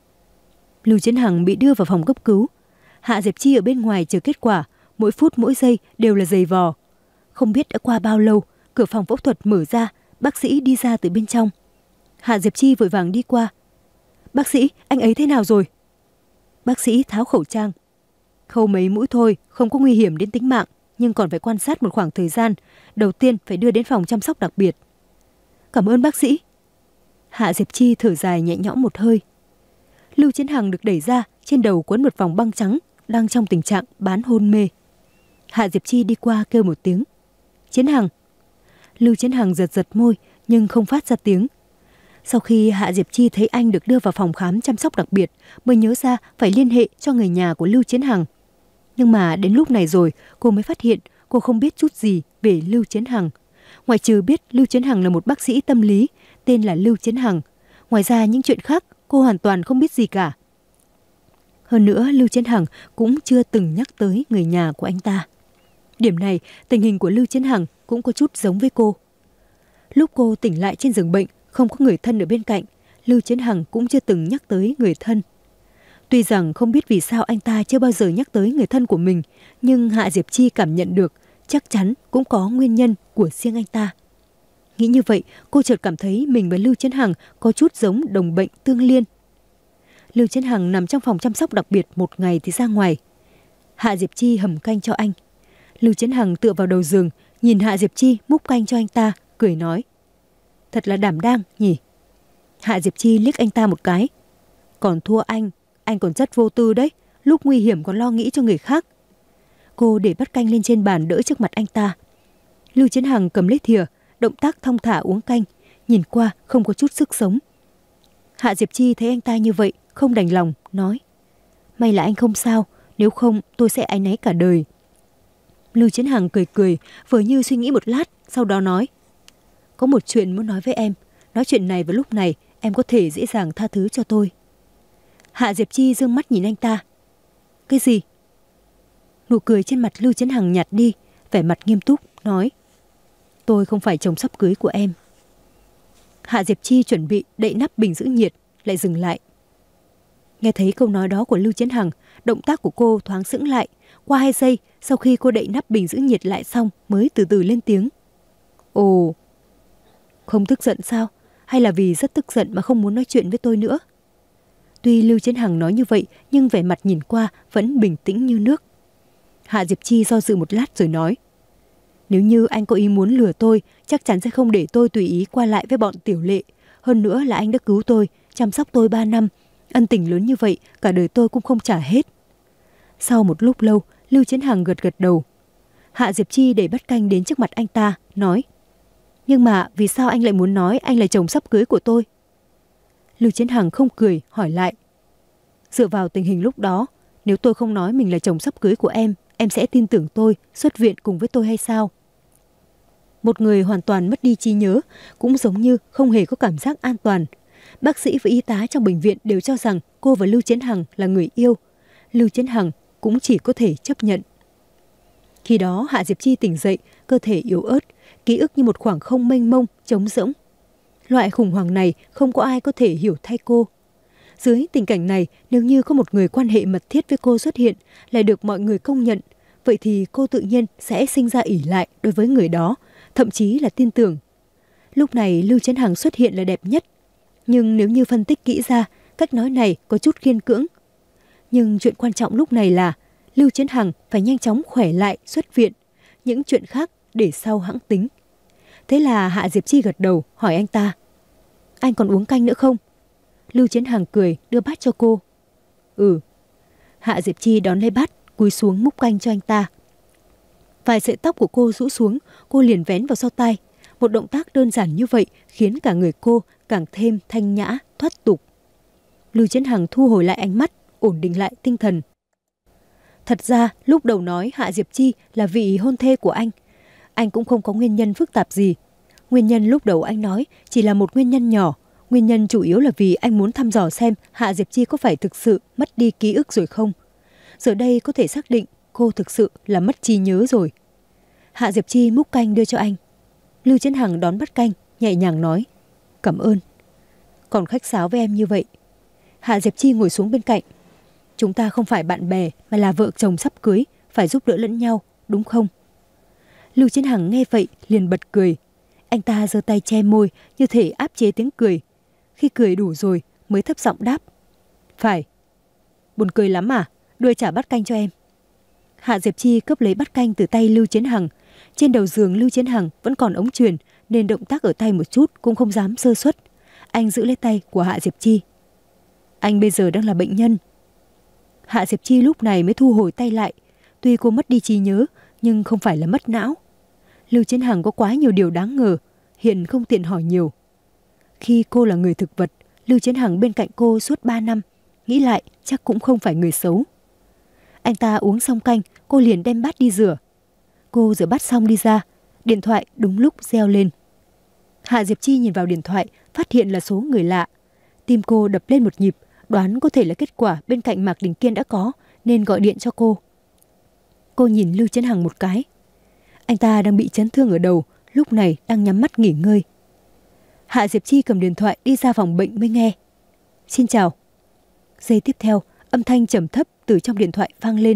A: Lưu Chiến Hằng bị đưa vào phòng cấp cứu. Hạ Diệp Chi ở bên ngoài chờ kết quả, mỗi phút mỗi giây đều là giày vò. Không biết đã qua bao lâu, cửa phòng phẫu thuật mở ra, bác sĩ đi ra từ bên trong. Hạ Diệp Chi vội vàng đi qua. Bác sĩ, anh ấy thế nào rồi? Bác sĩ tháo khẩu trang. Khâu mấy mũi thôi, không có nguy hiểm đến tính mạng, nhưng còn phải quan sát một khoảng thời gian. Đầu tiên phải đưa đến phòng chăm sóc đặc biệt. Cảm ơn bác sĩ. Hạ Diệp Chi thở dài nhẹ nhõm một hơi. Lưu Chiến Hằng được đẩy ra, trên đầu quấn một vòng băng trắng, đang trong tình trạng bán hôn mê. Hạ Diệp Chi đi qua kêu một tiếng. Chiến Hằng. Lưu Chiến Hằng giật giật môi nhưng không phát ra tiếng. Sau khi Hạ Diệp Chi thấy anh được đưa vào phòng khám chăm sóc đặc biệt, mới nhớ ra phải liên hệ cho người nhà của Lưu Chiến Hằng. Nhưng mà đến lúc này rồi, cô mới phát hiện cô không biết chút gì về Lưu Chiến Hằng. Ngoài trừ biết Lưu Chiến Hằng là một bác sĩ tâm lý, tên là Lưu Chiến Hằng. Ngoài ra những chuyện khác, cô hoàn toàn không biết gì cả. Hơn nữa, Lưu Chiến Hằng cũng chưa từng nhắc tới người nhà của anh ta. Điểm này, tình hình của Lưu Chiến Hằng cũng có chút giống với cô. Lúc cô tỉnh lại trên giường bệnh, không có người thân ở bên cạnh, Lưu Chiến Hằng cũng chưa từng nhắc tới người thân. Tuy rằng không biết vì sao anh ta chưa bao giờ nhắc tới người thân của mình, nhưng Hạ Diệp Chi cảm nhận được chắc chắn cũng có nguyên nhân của riêng anh ta. Nghĩ như vậy, cô chợt cảm thấy mình và Lưu Chiến Hằng có chút giống đồng bệnh tương liên. Lưu Chiến Hằng nằm trong phòng chăm sóc đặc biệt một ngày thì ra ngoài. Hạ Diệp Chi hầm canh cho anh. Lưu Chiến Hằng tựa vào đầu giường, nhìn Hạ Diệp Chi múc canh cho anh ta, cười nói. Thật là đảm đang nhỉ. Hạ Diệp Chi liếc anh ta một cái. Còn thua anh, anh còn rất vô tư đấy, lúc nguy hiểm còn lo nghĩ cho người khác. Cô để bát canh lên trên bàn đỡ trước mặt anh ta. Lưu Chiến Hằng cầm lấy thìa, động tác thong thả uống canh, nhìn qua không có chút sức sống. Hạ Diệp Chi thấy anh ta như vậy, không đành lòng, nói. May là anh không sao, nếu không tôi sẽ áy náy cả đời. Lưu Chiến Hằng cười cười, vừa như suy nghĩ một lát, sau đó nói. Có một chuyện muốn nói với em, nói chuyện này vào lúc này, em có thể dễ dàng tha thứ cho tôi. Hạ Diệp Chi dương mắt nhìn anh ta. Cái gì? Nụ cười trên mặt Lưu Chiến Hằng nhạt đi, vẻ mặt nghiêm túc, nói. Tôi không phải chồng sắp cưới của em. Hạ Diệp Chi chuẩn bị đậy nắp bình giữ nhiệt, lại dừng lại. Nghe thấy câu nói đó của Lưu Chiến Hằng, động tác của cô thoáng sững lại. Qua hai giây, sau khi cô đậy nắp bình giữ nhiệt lại xong, mới từ từ lên tiếng. Ồ, không tức giận sao? Hay là vì rất tức giận mà không muốn nói chuyện với tôi nữa? Tuy Lưu Chiến Hằng nói như vậy, nhưng vẻ mặt nhìn qua vẫn bình tĩnh như nước. Hạ Diệp Chi do dự một lát rồi nói. Nếu như anh có ý muốn lừa tôi, chắc chắn sẽ không để tôi tùy ý qua lại với bọn Tiểu Lệ. Hơn nữa là anh đã cứu tôi, chăm sóc tôi ba năm. Ân tình lớn như vậy, cả đời tôi cũng không trả hết. Sau một lúc lâu, Lưu Chiến Hằng gật gật đầu. Hạ Diệp Chi đẩy bát canh đến trước mặt anh ta, nói. Nhưng mà vì sao anh lại muốn nói anh là chồng sắp cưới của tôi? Lưu Chiến Hằng không cười, hỏi lại. Dựa vào tình hình lúc đó, nếu tôi không nói mình là chồng sắp cưới của em, em sẽ tin tưởng tôi, xuất viện cùng với tôi hay sao? Một người hoàn toàn mất đi trí nhớ, cũng giống như không hề có cảm giác an toàn. Bác sĩ và y tá trong bệnh viện đều cho rằng cô và Lưu Chiến Hằng là người yêu. Lưu Chiến Hằng cũng chỉ có thể chấp nhận. Khi đó Hạ Diệp Chi tỉnh dậy, cơ thể yếu ớt, ký ức như một khoảng không mênh mông, trống rỗng. Loại khủng hoảng này không có ai có thể hiểu thay cô. Dưới tình cảnh này, nếu như có một người quan hệ mật thiết với cô xuất hiện, lại được mọi người công nhận, vậy thì cô tự nhiên sẽ sinh ra ỷ lại đối với người đó, thậm chí là tin tưởng. Lúc này Lưu Chấn Hằng xuất hiện là đẹp nhất. Nhưng nếu như phân tích kỹ ra, cách nói này có chút khiên cưỡng. Nhưng chuyện quan trọng lúc này là Lưu Chấn Hằng phải nhanh chóng khỏe lại, xuất viện. Những chuyện khác để sau hãng tính. Thế là Hạ Diệp Chi gật đầu hỏi anh ta: Anh còn uống canh nữa không? Lưu Chấn Hằng cười đưa bát cho cô. Ừ. Hạ Diệp Chi đón lấy bát, cúi xuống múc canh cho anh ta. Vài sợi tóc của cô rũ xuống, cô liền vén vào sau tai. Một động tác đơn giản như vậy khiến cả người cô càng thêm thanh nhã, thoát tục. Lưu Chấn Hằng thu hồi lại ánh mắt, ổn định lại tinh thần. Thật ra lúc đầu nói Hạ Diệp Chi là vị hôn thê của anh, anh cũng không có nguyên nhân phức tạp gì. Nguyên nhân lúc đầu anh nói chỉ là một nguyên nhân nhỏ. Nguyên nhân chủ yếu là vì anh muốn thăm dò xem Hạ Diệp Chi có phải thực sự mất đi ký ức rồi không. Giờ đây có thể xác định cô thực sự là mất trí nhớ rồi. Hạ Diệp Chi múc canh đưa cho anh. Lưu Chấn Hằng đón bát canh, nhẹ nhàng nói: Cảm ơn. Còn khách sáo với em như vậy. Hạ Diệp Chi ngồi xuống bên cạnh. Chúng ta không phải bạn bè mà là vợ chồng sắp cưới, phải giúp đỡ lẫn nhau, đúng không? Lưu Chấn Hằng nghe vậy liền bật cười. Anh ta giơ tay che môi như thể áp chế tiếng cười. Khi cười đủ rồi mới thấp giọng đáp: Phải. Buồn cười lắm à? Đưa trả bát canh cho em. Hạ Diệp Chi cướp lấy bát canh từ tay Lưu Chấn Hằng. Trên đầu giường Lưu Chấn Hằng vẫn còn ống truyền, nên động tác ở tay một chút cũng không dám sơ suất. Anh giữ lấy tay của Hạ Diệp Chi. Anh bây giờ đang là bệnh nhân. Hạ Diệp Chi lúc này mới thu hồi tay lại. Tuy cô mất đi trí nhớ, nhưng không phải là mất não. Lưu Chấn Hằng có quá nhiều điều đáng ngờ, hiện không tiện hỏi nhiều. Khi cô là người thực vật, Lưu Chấn Hằng bên cạnh cô suốt ba năm, nghĩ lại chắc cũng không phải người xấu. Anh ta uống xong canh, cô liền đem bát đi rửa. Cô rửa bát xong đi ra, điện thoại đúng lúc reo lên. Hạ Diệp Chi nhìn vào điện thoại, phát hiện là số người lạ. Tim cô đập lên một nhịp, đoán có thể là kết quả bên cạnh Mạc Đình Kiên đã có, nên gọi điện cho cô. Cô nhìn Lưu Chấn Hằng một cái. Anh ta đang bị chấn thương ở đầu, lúc này đang nhắm mắt nghỉ ngơi. Hạ Diệp Chi cầm điện thoại đi ra phòng bệnh mới nghe. Xin chào. Giây tiếp theo, âm thanh trầm thấp từ trong điện thoại vang lên.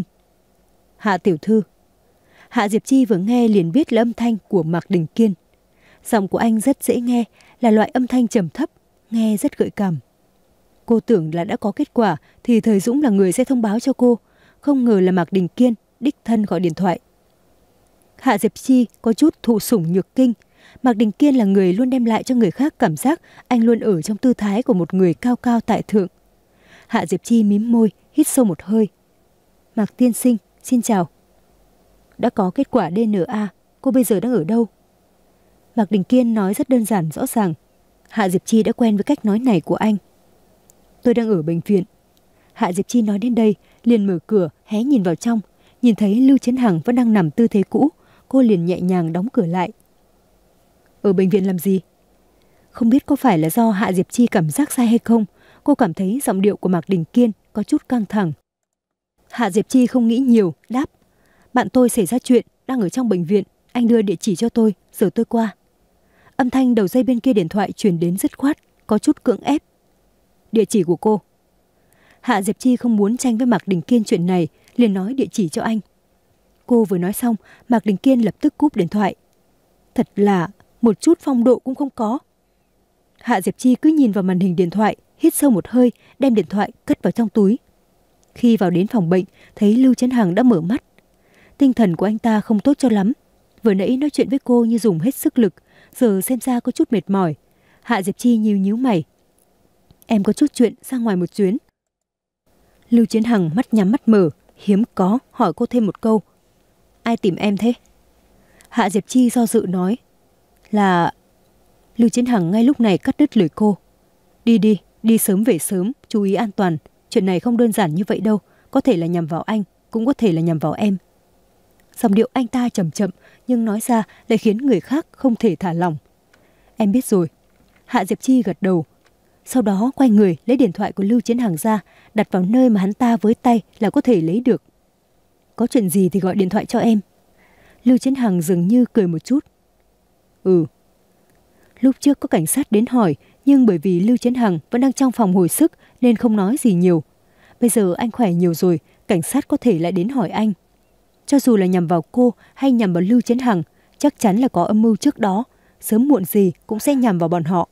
A: Hạ tiểu thư. Hạ Diệp Chi vừa nghe liền biết là âm thanh của Mạc Đình Kiên. Giọng của anh rất dễ nghe, là loại âm thanh trầm thấp, nghe rất gợi cảm. Cô tưởng là đã có kết quả thì Thời Dũng là người sẽ thông báo cho cô, không ngờ là Mạc Đình Kiên đích thân gọi điện thoại. Hạ Diệp Chi có chút thụ sủng nhược kinh. Mạc Đình Kiên là người luôn đem lại cho người khác cảm giác anh luôn ở trong tư thái của một người cao cao tại thượng. Hạ Diệp Chi mím môi, hít sâu một hơi. Mạc tiên sinh, xin chào. Đã có kết quả đê en a, cô bây giờ đang ở đâu? Mạc Đình Kiên nói rất đơn giản rõ ràng. Hạ Diệp Chi đã quen với cách nói này của anh. Tôi đang ở bệnh viện. Hạ Diệp Chi nói đến đây, liền mở cửa, hé nhìn vào trong. Nhìn thấy Lưu Chấn Hằng vẫn đang nằm tư thế cũ, cô liền nhẹ nhàng đóng cửa lại. Ở bệnh viện làm gì? Không biết có phải là do Hạ Diệp Chi cảm giác sai hay không, cô cảm thấy giọng điệu của Mạc Đình Kiên có chút căng thẳng. Hạ Diệp Chi không nghĩ nhiều, đáp: Bạn tôi xảy ra chuyện, đang ở trong bệnh viện, anh đưa địa chỉ cho tôi, giờ tôi qua. Âm thanh đầu dây bên kia điện thoại truyền đến dứt khoát, có chút cưỡng ép. Địa chỉ của cô. Hạ Diệp Chi không muốn tranh với Mạc Đình Kiên chuyện này, liền nói địa chỉ cho anh. Cô vừa nói xong, Mạc Đình Kiên lập tức cúp điện thoại. Thật là một chút phong độ cũng không có. Hạ Diệp Chi cứ nhìn vào màn hình điện thoại, hít sâu một hơi, đem điện thoại cất vào trong túi. Khi vào đến phòng bệnh, thấy Lưu Chấn Hằng đã mở mắt. Tinh thần của anh ta không tốt cho lắm. Vừa nãy nói chuyện với cô như dùng hết sức lực, giờ xem ra có chút mệt mỏi. Hạ Diệp Chi nhíu nhíu mày. Em có chút chuyện, ra ngoài một chuyến. Lưu Chấn Hằng mắt nhắm mắt mở, hiếm có hỏi cô thêm một câu. Ai tìm em thế? Hạ Diệp Chi do dự nói. Là... Lưu Chấn Hằng ngay lúc này cắt đứt lời cô. Đi đi, đi sớm về sớm, chú ý an toàn. Chuyện này không đơn giản như vậy đâu, có thể là nhằm vào anh, cũng có thể là nhằm vào em. Giọng điệu anh ta chậm chậm, nhưng nói ra lại khiến người khác không thể thả lỏng. Em biết rồi. Hạ Diệp Chi gật đầu. Sau đó quay người lấy điện thoại của Lưu Chấn Hằng ra, đặt vào nơi mà hắn ta với tay là có thể lấy được. có chuyện gì thì gọi điện thoại cho em. Lưu Chiến Hằng dường như cười một chút. Ừ. Lúc trước có cảnh sát đến hỏi, nhưng bởi vì Lưu Chiến Hằng vẫn đang trong phòng hồi sức nên không nói gì nhiều. Bây giờ anh khỏe nhiều rồi, cảnh sát có thể lại đến hỏi anh. Cho dù là nhằm vào cô hay nhằm vào Lưu Chiến Hằng, chắc chắn là có âm mưu trước đó, sớm muộn gì cũng sẽ nhằm vào bọn họ.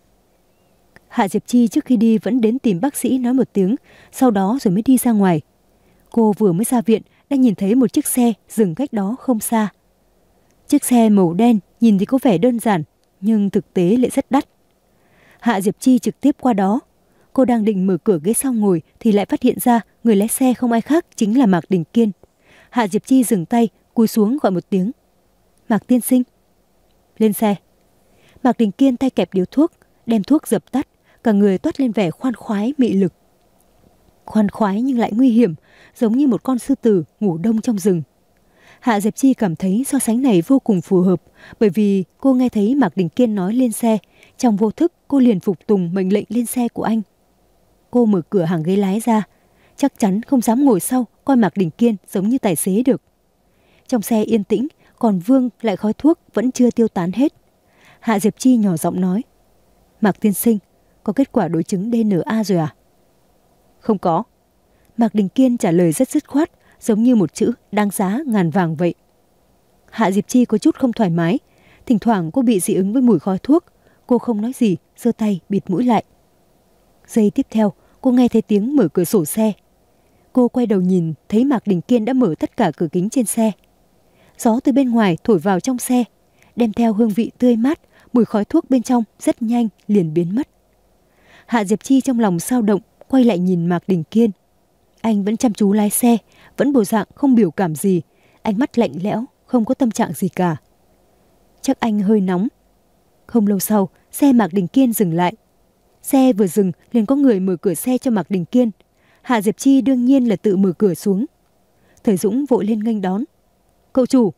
A: Hạ Diệp Chi trước khi đi vẫn đến tìm bác sĩ nói một tiếng, sau đó rồi mới đi ra ngoài. Cô vừa mới ra viện đã nhìn thấy một chiếc xe dừng cách đó không xa. Chiếc xe màu đen nhìn thì có vẻ đơn giản, nhưng thực tế lại rất đắt. Hạ Diệp Chi trực tiếp qua đó. Cô đang định mở cửa ghế sau ngồi thì lại phát hiện ra người lái xe không ai khác chính là Mạc Đình Kiên. Hạ Diệp Chi dừng tay, cúi xuống gọi một tiếng. Mạc tiên sinh. Lên xe. Mạc Đình Kiên tay kẹp điếu thuốc, đem thuốc dập tắt, cả người toát lên vẻ khoan khoái mị lực. Khoan khoái nhưng lại nguy hiểm, giống như một con sư tử ngủ đông trong rừng. Hạ Diệp Chi cảm thấy so sánh này vô cùng phù hợp, bởi vì cô nghe thấy Mạc Đình Kiên nói lên xe, trong vô thức cô liền phục tùng mệnh lệnh lên xe của anh. Cô mở cửa hàng ghế lái ra, chắc chắn không dám ngồi sau coi Mạc Đình Kiên giống như tài xế được. Trong xe yên tĩnh, còn vương lại khói thuốc vẫn chưa tiêu tán hết. Hạ Diệp Chi nhỏ giọng nói. Mạc tiên sinh, có kết quả đối chứng đê en a rồi à? Không có. Mạc Đình Kiên trả lời rất dứt khoát, giống như một chữ đáng giá ngàn vàng vậy. Hạ Diệp Chi có chút không thoải mái, thỉnh thoảng cô bị dị ứng với mùi khói thuốc. Cô không nói gì, giơ tay bịt mũi lại. Giây tiếp theo, cô nghe thấy tiếng mở cửa sổ xe. Cô quay đầu nhìn, thấy Mạc Đình Kiên đã mở tất cả cửa kính trên xe. Gió từ bên ngoài thổi vào trong xe, đem theo hương vị tươi mát, mùi khói thuốc bên trong rất nhanh liền biến mất. Hạ Diệp Chi trong lòng dao động, quay lại nhìn Mạc Đình Kiên. Anh vẫn chăm chú lái xe, vẫn bộ dạng không biểu cảm gì, ánh mắt lạnh lẽo, không có tâm trạng gì cả. Chắc anh hơi nóng. Không lâu sau, xe Mạc Đình Kiên dừng lại. Xe vừa dừng liền có người mở cửa xe cho Mạc Đình Kiên. Hạ Diệp Chi đương nhiên là tự mở cửa xuống. Thời Dũng vội lên nghênh đón. Cậu chủ.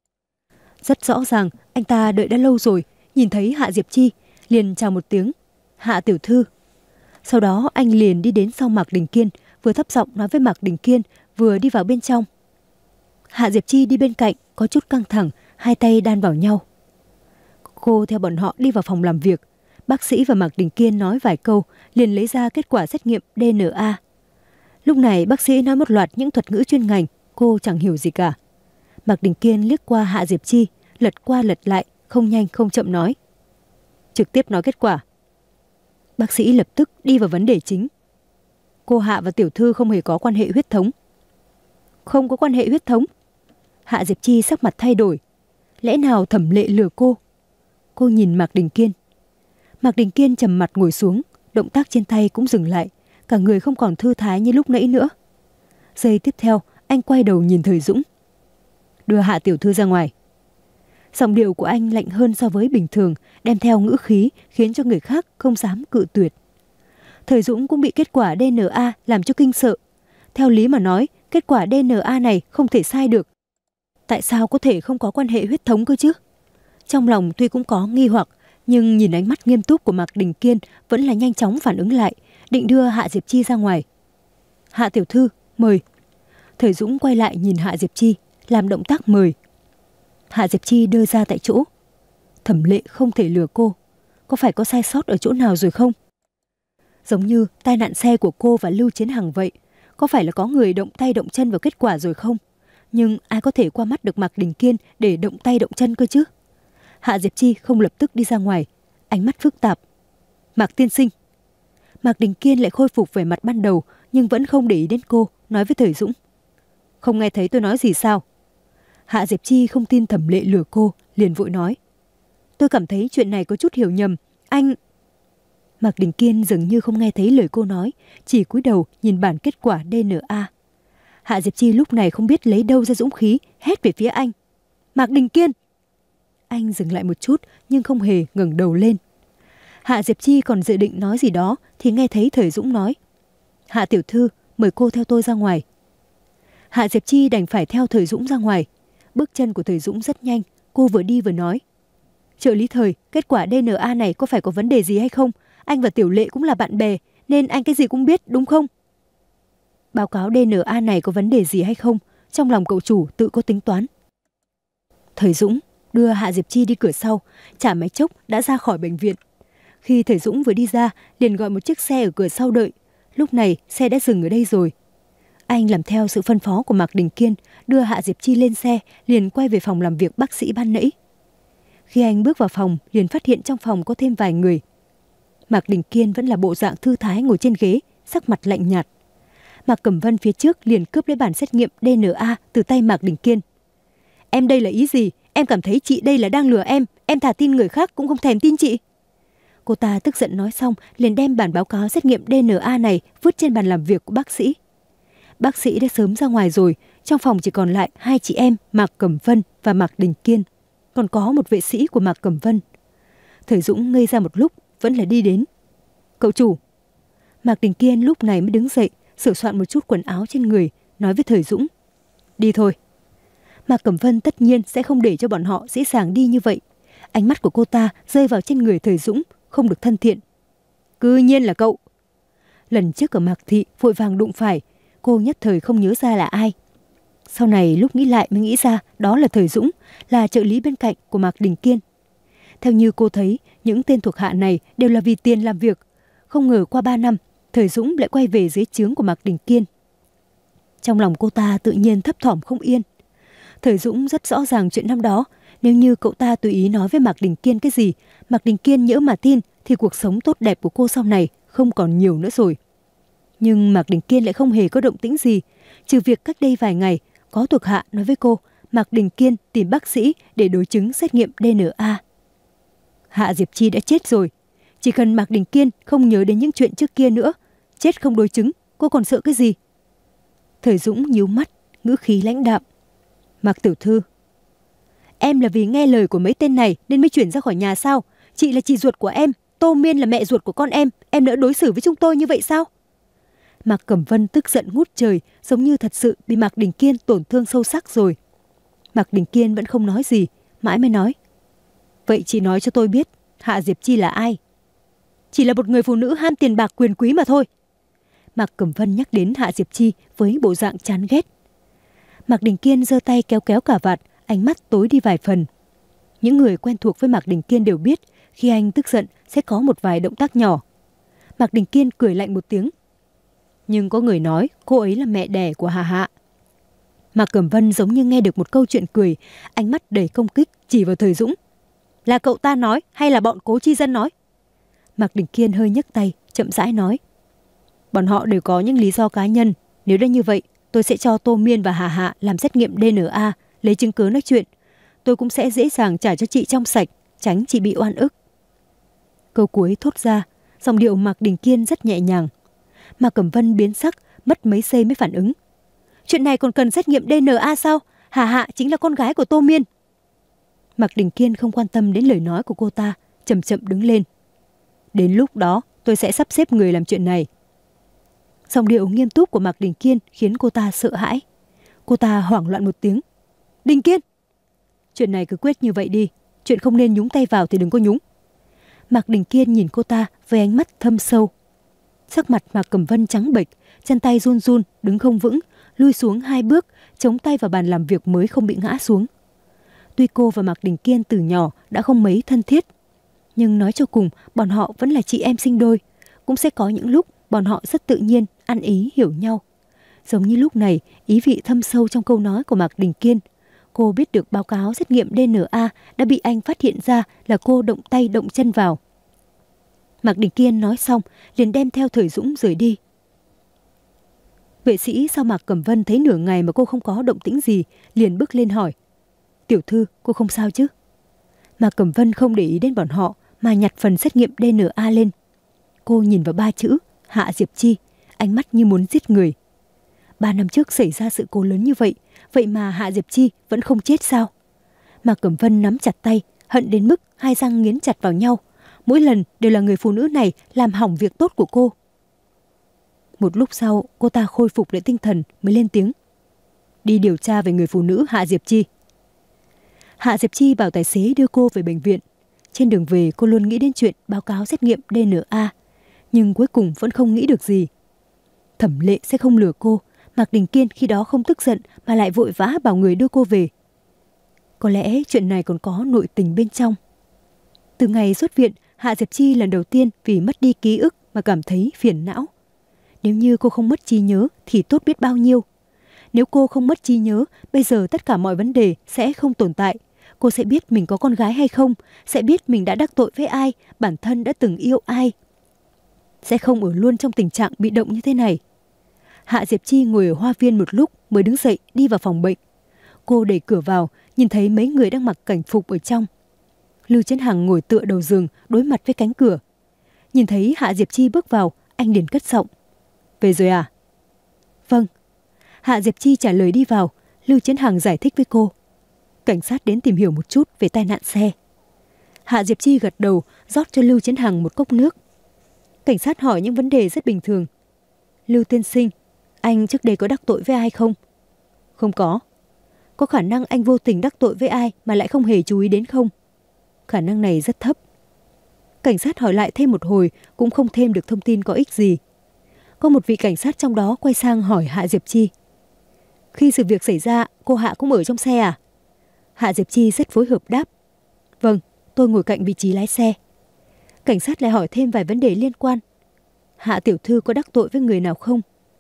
A: Rất rõ ràng anh ta đợi đã lâu rồi, nhìn thấy Hạ Diệp Chi liền chào một tiếng. Hạ tiểu thư. Sau đó anh liền đi đến sau Mạc Đình Kiên, vừa thấp giọng nói với Mạc Đình Kiên, vừa đi vào bên trong. Hạ Diệp Chi đi bên cạnh, có chút căng thẳng, hai tay đan vào nhau. Cô theo bọn họ đi vào phòng làm việc. Bác sĩ và Mạc Đình Kiên nói vài câu, liền lấy ra kết quả xét nghiệm đê en a. Lúc này bác sĩ nói một loạt những thuật ngữ chuyên ngành, cô chẳng hiểu gì cả. Mạc Đình Kiên liếc qua Hạ Diệp Chi, lật qua lật lại, không nhanh không chậm nói. Trực tiếp nói kết quả. Bác sĩ lập tức đi vào vấn đề chính. Cô Hạ và tiểu thư không hề có quan hệ huyết thống. Không có quan hệ huyết thống. Hạ Diệp Chi sắc mặt thay đổi. Lẽ nào Thẩm Lệ lừa cô? Cô nhìn Mạc Đình Kiên. Mạc Đình Kiên trầm mặt ngồi xuống, động tác trên tay cũng dừng lại, cả người không còn thư thái như lúc nãy nữa. Giây tiếp theo, anh quay đầu nhìn Thời Dũng. Đưa Hạ tiểu thư ra ngoài. Giọng điệu của anh lạnh hơn so với bình thường, đem theo ngữ khí khiến cho người khác không dám cự tuyệt. Thời Dũng cũng bị kết quả đê en a làm cho kinh sợ. Theo lý mà nói, kết quả đê en a này không thể sai được. Tại sao có thể không có quan hệ huyết thống cơ chứ? Trong lòng tuy cũng có nghi hoặc, nhưng nhìn ánh mắt nghiêm túc của Mạc Đình Kiên vẫn là nhanh chóng phản ứng lại, định đưa Hạ Diệp Chi ra ngoài. Hạ tiểu thư, mời. Thời Dũng quay lại nhìn Hạ Diệp Chi, làm động tác mời. Hạ Diệp Chi đưa ra tại chỗ. Thẩm Lệ không thể lừa cô. Có phải có sai sót ở chỗ nào rồi không? Giống như tai nạn xe của cô và Lưu Chiến Hằng vậy. Có phải là có người động tay động chân vào kết quả rồi không? Nhưng ai có thể qua mắt được Mạc Đình Kiên để động tay động chân cơ chứ? Hạ Diệp Chi không lập tức đi ra ngoài, ánh mắt phức tạp. Mạc tiên sinh. Mạc Đình Kiên lại khôi phục vẻ mặt ban đầu, nhưng vẫn không để ý đến cô, nói với Thời Dũng. Không nghe thấy tôi nói gì sao? Hạ Diệp Chi không tin Thẩm Lệ lừa cô, liền vội nói. Tôi cảm thấy chuyện này có chút hiểu nhầm, anh... Mạc Đình Kiên dường như không nghe thấy lời cô nói, chỉ cúi đầu nhìn bản kết quả đê en a. Hạ Diệp Chi lúc này không biết lấy đâu ra dũng khí, hét về phía anh. Mạc Đình Kiên! Anh dừng lại một chút nhưng không hề ngẩng đầu lên. Hạ Diệp Chi còn dự định nói gì đó thì nghe thấy Thời Dũng nói. Hạ tiểu thư, mời cô theo tôi ra ngoài. Hạ Diệp Chi đành phải theo Thời Dũng ra ngoài. Bước chân của Thời Dũng rất nhanh, cô vừa đi vừa nói. Trợ lý Thời, kết quả đê en a này có phải có vấn đề gì hay không? Anh và Tiểu Lệ cũng là bạn bè, nên anh cái gì cũng biết, đúng không? Báo cáo đê en a này có vấn đề gì hay không, Trong lòng cậu chủ tự có tính toán. Thời Dũng đưa Hạ Diệp Chi đi cửa sau, chả mấy chốc đã ra khỏi bệnh viện. Khi Thời Dũng vừa đi ra, liền gọi một chiếc xe ở cửa sau đợi. Lúc này xe đã dừng ở đây rồi. Anh làm theo sự phân phó của Mạc Đình Kiên, đưa Hạ Diệp Chi lên xe, liền quay về phòng làm việc bác sĩ ban nãy. Khi anh bước vào phòng, liền phát hiện trong phòng có thêm vài người. Mạc Đình Kiên vẫn là bộ dạng thư thái ngồi trên ghế, sắc mặt lạnh nhạt. Mạc Cẩm Vân phía trước liền cướp lấy bản xét nghiệm đê en a từ tay Mạc Đình Kiên. Em đây là ý gì? Em cảm thấy chị đây là đang lừa em. Em thà tin người khác cũng không thèm tin chị. Cô ta tức giận nói xong, liền đem bản báo cáo xét nghiệm đê en a này vứt trên bàn làm việc của bác sĩ. Bác sĩ đã sớm ra ngoài rồi, trong phòng chỉ còn lại hai chị em Mạc Cẩm Vân và Mạc Đình Kiên, còn có một vệ sĩ của Mạc Cẩm Vân. Thời Dũng ngây ra một lúc, vẫn là đi đến. Cậu chủ. Mạc Đình Kiên lúc này mới đứng dậy, sửa soạn một chút quần áo trên người, nói với Thời Dũng. Đi thôi. Mạc Cẩm Vân tất nhiên sẽ không để cho bọn họ dễ dàng đi như vậy. Ánh mắt của cô ta rơi vào trên người Thời Dũng, không được thân thiện. Cứ nhiên là cậu. Lần trước ở Mạc Thị vội vàng đụng phải, cô nhất thời không nhớ ra là ai. Sau này lúc nghĩ lại mới nghĩ ra đó là Thời Dũng, là trợ lý bên cạnh của Mạc Đình Kiên. Theo như cô thấy, những tên thuộc hạ này đều là vì tiền làm việc. Không ngờ qua ba năm, Thời Dũng lại quay về dưới trướng của Mạc Đình Kiên. Trong lòng cô ta tự nhiên thấp thỏm không yên. Thời Dũng rất rõ ràng chuyện năm đó, nếu như cậu ta tùy ý nói với Mạc Đình Kiên cái gì, Mạc Đình Kiên nhỡ mà tin thì cuộc sống tốt đẹp của cô sau này không còn nhiều nữa rồi. Nhưng Mạc Đình Kiên lại không hề có động tĩnh gì, trừ việc cách đây vài ngày có thuộc hạ nói với cô Mạc Đình Kiên tìm bác sĩ để đối chứng xét nghiệm đê en a. Hạ Diệp Chi đã chết rồi, chỉ cần Mạc Đình Kiên không nhớ đến những chuyện trước kia nữa, chết không đối chứng, cô còn sợ cái gì? Thời Dũng nhíu mắt, ngữ khí lãnh đạm. Mạc tiểu thư, em là vì nghe lời của mấy tên này nên mới chuyển ra khỏi nhà sao? Chị là chị ruột của em, Tô Miên là mẹ ruột của con em, em nỡ đối xử với chúng tôi như vậy sao? Mạc Cẩm Vân tức giận ngút trời, giống như thật sự bị Mạc Đình Kiên tổn thương sâu sắc rồi. Mạc Đình Kiên vẫn không nói gì, mãi mới nói. Vậy chị nói cho tôi biết, Hạ Diệp Chi là ai? Chỉ là một người phụ nữ ham tiền bạc quyền quý mà thôi. Mạc Cẩm Vân nhắc đến Hạ Diệp Chi với bộ dạng chán ghét. Mạc Đình Kiên giơ tay kéo kéo cà vạt, ánh mắt tối đi vài phần. Những người quen thuộc với Mạc Đình Kiên đều biết, khi anh tức giận sẽ có một vài động tác nhỏ. Mạc Đình Kiên cười lạnh một tiếng. Nhưng có người nói cô ấy là mẹ đẻ của Hà Hạ. Mạc Cẩm Vân giống như nghe được một câu chuyện cười, ánh mắt đầy công kích chỉ vào Thời Dũng. Là cậu ta nói hay là bọn Cố Chi Dân nói? Mạc Đình Kiên hơi nhấc tay, chậm rãi nói. Bọn họ đều có những lý do cá nhân. Nếu đã như vậy, tôi sẽ cho Tô Miên và Hà Hạ làm xét nghiệm đê en a, lấy chứng cứ nói chuyện. Tôi cũng sẽ dễ dàng trả cho chị trong sạch, tránh chị bị oan ức. Câu cuối thốt ra, giọng điệu Mạc Đình Kiên rất nhẹ nhàng. Mạc Cẩm Vân biến sắc, mất mấy giây mới phản ứng. Chuyện này còn cần xét nghiệm đê en a sao? Hà Hạ chính là con gái của Tô Miên. Mạc Đình Kiên không quan tâm đến lời nói của cô ta, chậm chậm đứng lên. Đến lúc đó tôi sẽ sắp xếp người làm chuyện này. Giọng điệu nghiêm túc của Mạc Đình Kiên khiến cô ta sợ hãi. Cô ta hoảng loạn một tiếng. Đình Kiên! Chuyện này cứ quyết như vậy đi, chuyện không nên nhúng tay vào thì đừng có nhúng. Mạc Đình Kiên nhìn cô ta với ánh mắt thâm sâu. Sắc mặt Mạc Cẩm Vân trắng bệch, chân tay run run, đứng không vững, lui xuống hai bước, chống tay vào bàn làm việc mới không bị ngã xuống. Tuy cô và Mạc Đình Kiên từ nhỏ đã không mấy thân thiết, nhưng nói cho cùng bọn họ vẫn là chị em sinh đôi. Cũng sẽ có những lúc bọn họ rất tự nhiên, ăn ý hiểu nhau. Giống như lúc này, ý vị thâm sâu trong câu nói của Mạc Đình Kiên. Cô biết được báo cáo xét nghiệm đê en a đã bị anh phát hiện ra là cô động tay động chân vào. Mạc Đình Kiên nói xong, liền đem theo Thời Dũng rời đi. Vệ sĩ sau Mạc Cẩm Vân thấy nửa ngày mà cô không có động tĩnh gì, liền bước lên hỏi. Tiểu thư, cô không sao chứ? Mạc Cẩm Vân không để ý đến bọn họ, mà nhặt phần xét nghiệm đê en a lên. Cô nhìn vào ba chữ Hạ Diệp Chi, ánh mắt như muốn giết người. Ba năm trước xảy ra sự cố lớn như vậy, vậy mà Hạ Diệp Chi vẫn không chết sao? Mạc Cẩm Vân nắm chặt tay, hận đến mức hai răng nghiến chặt vào nhau. Mỗi lần đều là người phụ nữ này làm hỏng việc tốt của cô. Một lúc sau, cô ta khôi phục lại tinh thần mới lên tiếng. Đi điều tra về người phụ nữ Hạ Diệp Chi. Hạ Diệp Chi bảo tài xế đưa cô về bệnh viện. Trên đường về cô luôn nghĩ đến chuyện báo cáo xét nghiệm đê en a, nhưng cuối cùng vẫn không nghĩ được gì. Thẩm Lệ sẽ không lừa cô, Mạc Đình Kiên khi đó không tức giận mà lại vội vã bảo người đưa cô về. Có lẽ chuyện này còn có nội tình bên trong. Từ ngày xuất viện, Hạ Diệp Chi lần đầu tiên vì mất đi ký ức mà cảm thấy phiền não. Nếu như cô không mất trí nhớ thì tốt biết bao nhiêu. Nếu cô không mất trí nhớ, bây giờ tất cả mọi vấn đề sẽ không tồn tại. Cô sẽ biết mình có con gái hay không, sẽ biết mình đã đắc tội với ai, bản thân đã từng yêu ai. Sẽ không ở luôn trong tình trạng bị động như thế này. Hạ Diệp Chi ngồi ở hoa viên một lúc mới đứng dậy đi vào phòng bệnh. Cô đẩy cửa vào, nhìn thấy mấy người đang mặc cảnh phục ở trong. Lưu Chấn Hằng ngồi tựa đầu giường đối mặt với cánh cửa. Nhìn thấy Hạ Diệp Chi bước vào, anh liền cất giọng. Về rồi à? Vâng. Hạ Diệp Chi trả lời đi vào. Lưu Chấn Hằng giải thích với cô. Cảnh sát đến tìm hiểu một chút về tai nạn xe. Hạ Diệp Chi gật đầu, rót cho Lưu Chấn Hằng một cốc nước. Cảnh sát hỏi những vấn đề rất bình thường. Lưu tiên sinh, anh trước đây có đắc tội với ai không? Không có. Có khả năng anh vô tình đắc tội với ai mà lại không hề chú ý đến không? Khả năng này rất thấp. Cảnh sát hỏi lại thêm một hồi cũng không thêm được thông tin có ích gì. Có một vị cảnh sát trong đó quay sang hỏi Hạ Diệp Chi. Khi sự việc xảy ra, cô Hạ cũng ở trong xe à? Hạ Diệp Chi rất phối hợp đáp. Vâng, tôi ngồi cạnh vị trí lái xe. Cảnh sát lại hỏi thêm vài vấn đề liên quan. Hạ tiểu thư có đắc tội với người nào không?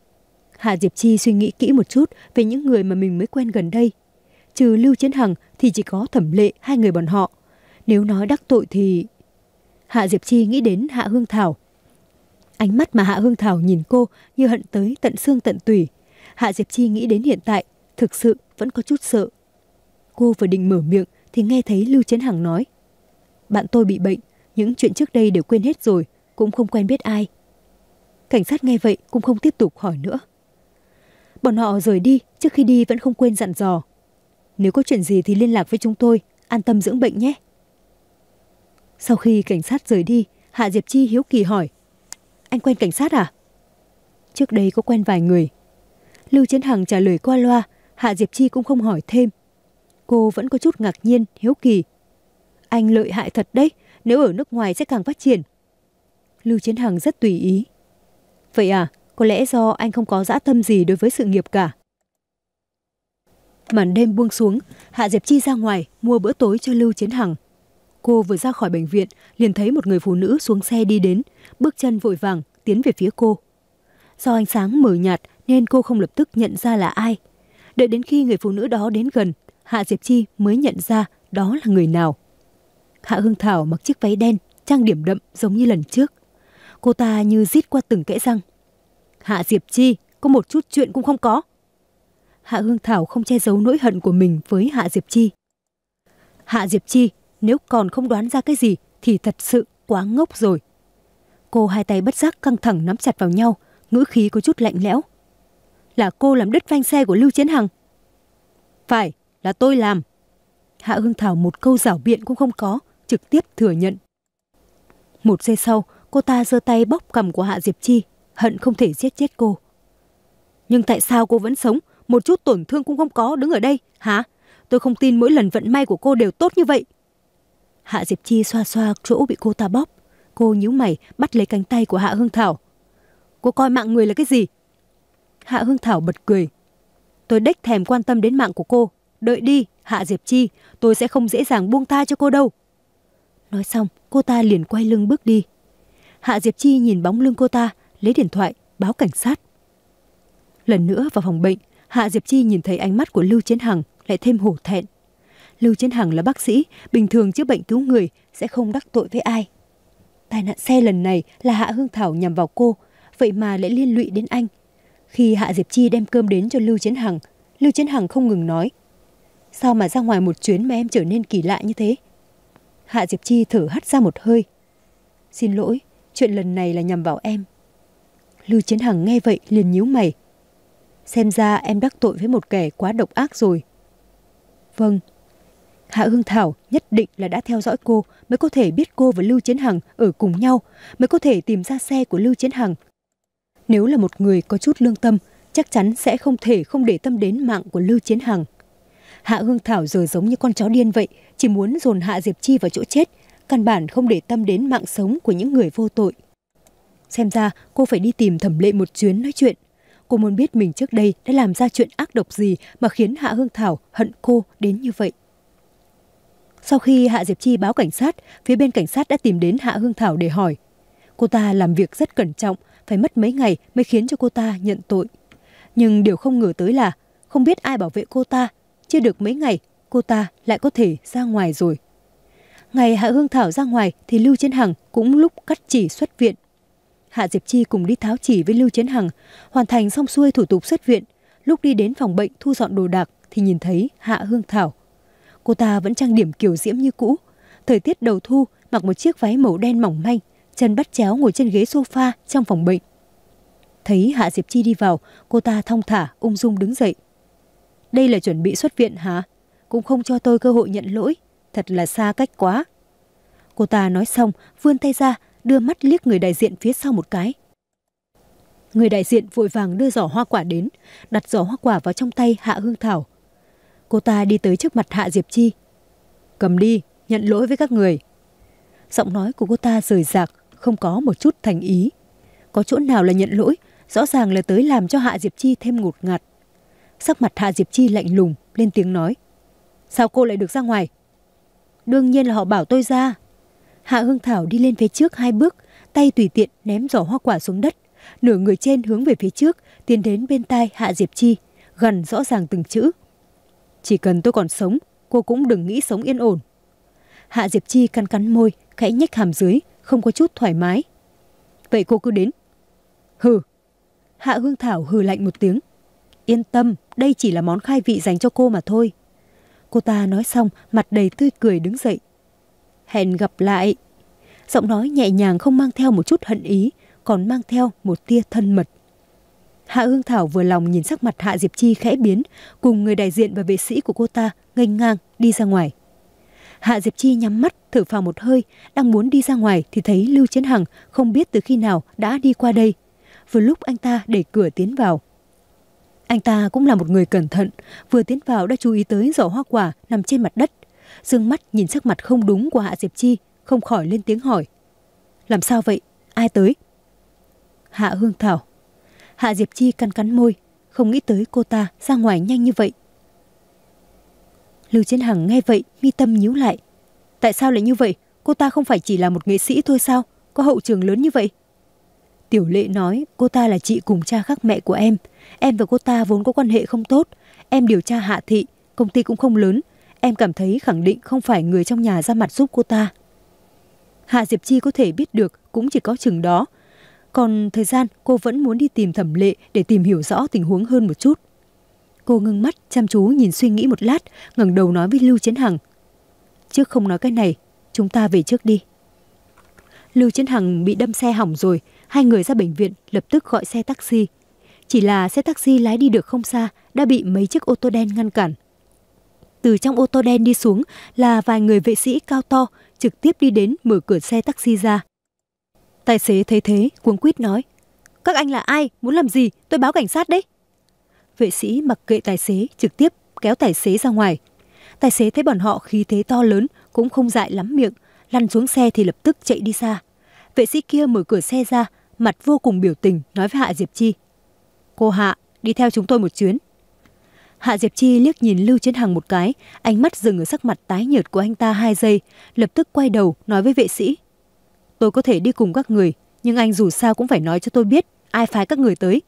A: Hạ Diệp Chi suy nghĩ kỹ một chút về những người mà mình mới quen gần đây. Trừ Lưu Chấn Hằng thì chỉ có Thẩm Lệ, hai người bọn họ. Nếu nói đắc tội thì... Hạ Diệp Chi nghĩ đến Hạ Hương Thảo. Ánh mắt mà Hạ Hương Thảo nhìn cô như hận tới tận xương tận tủy. Hạ Diệp Chi nghĩ đến hiện tại, thực sự vẫn có chút sợ. Cô vừa định mở miệng thì nghe thấy Lưu Chấn Hằng nói. Bạn tôi bị bệnh, những chuyện trước đây đều quên hết rồi, cũng không quen biết ai. Cảnh sát nghe vậy cũng không tiếp tục hỏi nữa. Bọn họ rời đi, trước khi đi vẫn không quên dặn dò. Nếu có chuyện gì thì liên lạc với chúng tôi, an tâm dưỡng bệnh nhé. Sau khi cảnh sát rời đi, Hạ Diệp Chi hiếu kỳ hỏi. Anh quen cảnh sát à? Trước đây có quen vài người. Lưu Chấn Hằng trả lời qua loa, Hạ Diệp Chi cũng không hỏi thêm. Cô vẫn có chút ngạc nhiên, hiếu kỳ. Anh lợi hại thật đấy, nếu ở nước ngoài sẽ càng phát triển. Lưu Chấn Hằng rất tùy ý. Vậy à, có lẽ do anh không có dã tâm gì đối với sự nghiệp cả. Màn đêm buông xuống, Hạ Diệp Chi ra ngoài mua bữa tối cho Lưu Chấn Hằng. Cô vừa ra khỏi bệnh viện, liền thấy một người phụ nữ xuống xe đi đến, bước chân vội vàng tiến về phía cô. Do ánh sáng mờ nhạt nên cô không lập tức nhận ra là ai. Đợi đến khi người phụ nữ đó đến gần, Hạ Diệp Chi mới nhận ra đó là người nào. Hạ Hương Thảo mặc chiếc váy đen, trang điểm đậm giống như lần trước. Cô ta như rít qua từng kẽ răng. Hạ Diệp Chi, có một chút chuyện cũng không có. Hạ Hương Thảo không che giấu nỗi hận của mình với Hạ Diệp Chi. Hạ Diệp Chi, nếu còn không đoán ra cái gì thì thật sự quá ngốc rồi. Cô hai tay bất giác căng thẳng nắm chặt vào nhau, ngữ khí có chút lạnh lẽo. Là cô làm đứt phanh xe của Lưu Chấn Hằng? Phải, là tôi làm. Hạ Hương Thảo một câu giảo biện cũng không có, trực tiếp thừa nhận. Một giây sau, cô ta giơ tay bóp cằm của Hạ Diệp Chi, hận không thể giết chết cô. Nhưng tại sao cô vẫn sống, một chút tổn thương cũng không có, đứng ở đây, hả? Tôi không tin mỗi lần vận may của cô đều tốt như vậy. Hạ Diệp Chi xoa xoa chỗ bị cô ta bóp. Cô nhíu mày bắt lấy cánh tay của Hạ Hương Thảo. Cô coi mạng người là cái gì? Hạ Hương Thảo bật cười. Tôi đếch thèm quan tâm đến mạng của cô. Đợi đi, Hạ Diệp Chi, tôi sẽ không dễ dàng buông tha cho cô đâu. Nói xong, cô ta liền quay lưng bước đi. Hạ Diệp Chi nhìn bóng lưng cô ta, lấy điện thoại, báo cảnh sát. Lần nữa vào phòng bệnh, Hạ Diệp Chi nhìn thấy ánh mắt của Lưu Chấn Hằng, lại thêm hổ thẹn. Lưu Chấn Hằng là bác sĩ, bình thường chữa bệnh cứu người, sẽ không đắc tội với ai. Tai nạn xe lần này là Hạ Hương Thảo nhằm vào cô, vậy mà lại liên lụy đến anh. Khi Hạ Diệp Chi đem cơm đến cho Lưu Chấn Hằng, Lưu Chấn Hằng không ngừng nói. Sao mà ra ngoài một chuyến mà em trở nên kỳ lạ như thế? Hạ Diệp Chi thở hắt ra một hơi. Xin lỗi, chuyện lần này là nhằm vào em. Lưu Chấn Hằng nghe vậy liền nhíu mày. Xem ra em đắc tội với một kẻ quá độc ác rồi. Vâng. Hạ Hương Thảo nhất định là đã theo dõi cô mới có thể biết cô và Lưu Chấn Hằng ở cùng nhau, mới có thể tìm ra xe của Lưu Chấn Hằng. Nếu là một người có chút lương tâm, chắc chắn sẽ không thể không để tâm đến mạng của Lưu Chấn Hằng. Hạ Hương Thảo giờ giống như con chó điên vậy, chỉ muốn dồn Hạ Diệp Chi vào chỗ chết, căn bản không để tâm đến mạng sống của những người vô tội. Xem ra cô phải đi tìm Thẩm Lệ một chuyến nói chuyện. Cô muốn biết mình trước đây đã làm ra chuyện ác độc gì mà khiến Hạ Hương Thảo hận cô đến như vậy. Sau khi Hạ Diệp Chi báo cảnh sát, phía bên cảnh sát đã tìm đến Hạ Hương Thảo để hỏi. Cô ta làm việc rất cẩn trọng, phải mất mấy ngày mới khiến cho cô ta nhận tội. Nhưng điều không ngờ tới là không biết ai bảo vệ cô ta, chưa được mấy ngày cô ta lại có thể ra ngoài rồi. Ngày Hạ Hương Thảo ra ngoài thì Lưu Chiến Hằng cũng lúc cắt chỉ xuất viện. Hạ Diệp Chi cùng đi tháo chỉ với Lưu Chiến Hằng, hoàn thành xong xuôi thủ tục xuất viện. Lúc đi đến phòng bệnh thu dọn đồ đạc thì nhìn thấy Hạ Hương Thảo. Cô ta vẫn trang điểm kiều diễm như cũ. Thời tiết đầu thu, mặc một chiếc váy màu đen mỏng manh, chân bắt chéo ngồi trên ghế sofa trong phòng bệnh. Thấy Hạ Diệp Chi đi vào, cô ta thong thả ung dung đứng dậy. Đây là chuẩn bị xuất viện hả? Cũng không cho tôi cơ hội nhận lỗi, thật là xa cách quá. Cô ta nói xong, vươn tay ra, đưa mắt liếc người đại diện phía sau một cái. Người đại diện vội vàng đưa giỏ hoa quả đến, đặt giỏ hoa quả vào trong tay Hạ Hương Thảo. Cô ta đi tới trước mặt Hạ Diệp Chi. Cầm đi, nhận lỗi với các người. Giọng nói của cô ta rời rạc, không có một chút thành ý. Có chỗ nào là nhận lỗi, rõ ràng là tới làm cho Hạ Diệp Chi thêm ngột ngạt. Sắc mặt Hạ Diệp Chi lạnh lùng, lên tiếng nói. Sao cô lại được ra ngoài? Đương nhiên là họ bảo tôi ra. Hạ Hương Thảo đi lên phía trước hai bước, tay tùy tiện ném giỏ hoa quả xuống đất. Nửa người trên hướng về phía trước, tiến đến bên tai Hạ Diệp Chi, gần rõ ràng từng chữ. Chỉ cần tôi còn sống, cô cũng đừng nghĩ sống yên ổn. Hạ Diệp Chi cắn cắn môi, khẽ nhếch hàm dưới, không có chút thoải mái. Vậy cô cứ đến. Hừ. Hạ Hương Thảo hừ lạnh một tiếng. Yên tâm, đây chỉ là món khai vị dành cho cô mà thôi. Cô ta nói xong, mặt đầy tươi cười đứng dậy. Hẹn gặp lại. Giọng nói nhẹ nhàng không mang theo một chút hận ý, còn mang theo một tia thân mật. Hạ Hương Thảo vừa lòng nhìn sắc mặt Hạ Diệp Chi khẽ biến, cùng người đại diện và vệ sĩ của cô ta nghênh ngang đi ra ngoài. Hạ Diệp Chi nhắm mắt, thở phào một hơi, đang muốn đi ra ngoài thì thấy Lưu Chiến Hằng không biết từ khi nào đã đi qua đây. Vừa lúc anh ta đẩy cửa tiến vào. Anh ta cũng là một người cẩn thận, vừa tiến vào đã chú ý tới giỏ hoa quả nằm trên mặt đất. Dương mắt nhìn sắc mặt không đúng của Hạ Diệp Chi, không khỏi lên tiếng hỏi. Làm sao vậy? Ai tới? Hạ Hương Thảo. Hạ Diệp Chi cắn cắn môi, không nghĩ tới cô ta ra ngoài nhanh như vậy. Lưu Chiến Hằng nghe vậy, mi tâm nhíu lại. Tại sao lại như vậy? Cô ta không phải chỉ là một nghệ sĩ thôi sao? Có hậu trường lớn như vậy? Tiểu Lệ nói cô ta là chị cùng cha khác mẹ của em. Em và cô ta vốn có quan hệ không tốt. Em điều tra Hạ thị, công ty cũng không lớn. Em cảm thấy khẳng định không phải người trong nhà ra mặt giúp cô ta. Hạ Diệp Chi có thể biết được cũng chỉ có chừng đó. Còn thời gian cô vẫn muốn đi tìm Thẩm Lệ để tìm hiểu rõ tình huống hơn một chút. Cô ngưng mắt chăm chú nhìn suy nghĩ một lát, ngẩng đầu nói với Lưu Chiến Hằng. Trước không nói cái này, chúng ta về trước đi. Lưu Chiến Hằng bị đâm xe hỏng rồi, hai người ra bệnh viện lập tức gọi xe taxi. Chỉ là xe taxi lái đi được không xa đã bị mấy chiếc ô tô đen ngăn cản. Từ trong ô tô đen đi xuống là vài người vệ sĩ cao to trực tiếp đi đến mở cửa xe taxi ra. Tài xế thấy thế cuống quýt nói. Các anh là ai? Muốn làm gì? Tôi báo cảnh sát đấy. Vệ sĩ mặc kệ tài xế trực tiếp kéo tài xế ra ngoài. Tài xế thấy bọn họ khí thế to lớn cũng không dại lắm miệng, lăn xuống xe thì lập tức chạy đi xa. Vệ sĩ kia mở cửa xe ra, mặt vô cùng biểu tình nói với Hạ Diệp Chi. Cô Hạ, đi theo chúng tôi một chuyến. Hạ Diệp Chi liếc nhìn Lưu Chiến Hằng một cái, ánh mắt dừng ở sắc mặt tái nhợt của anh ta hai giây, lập tức quay đầu nói với vệ sĩ. Tôi có thể đi cùng các người, nhưng anh dù sao cũng phải nói cho tôi biết ai phái các người tới.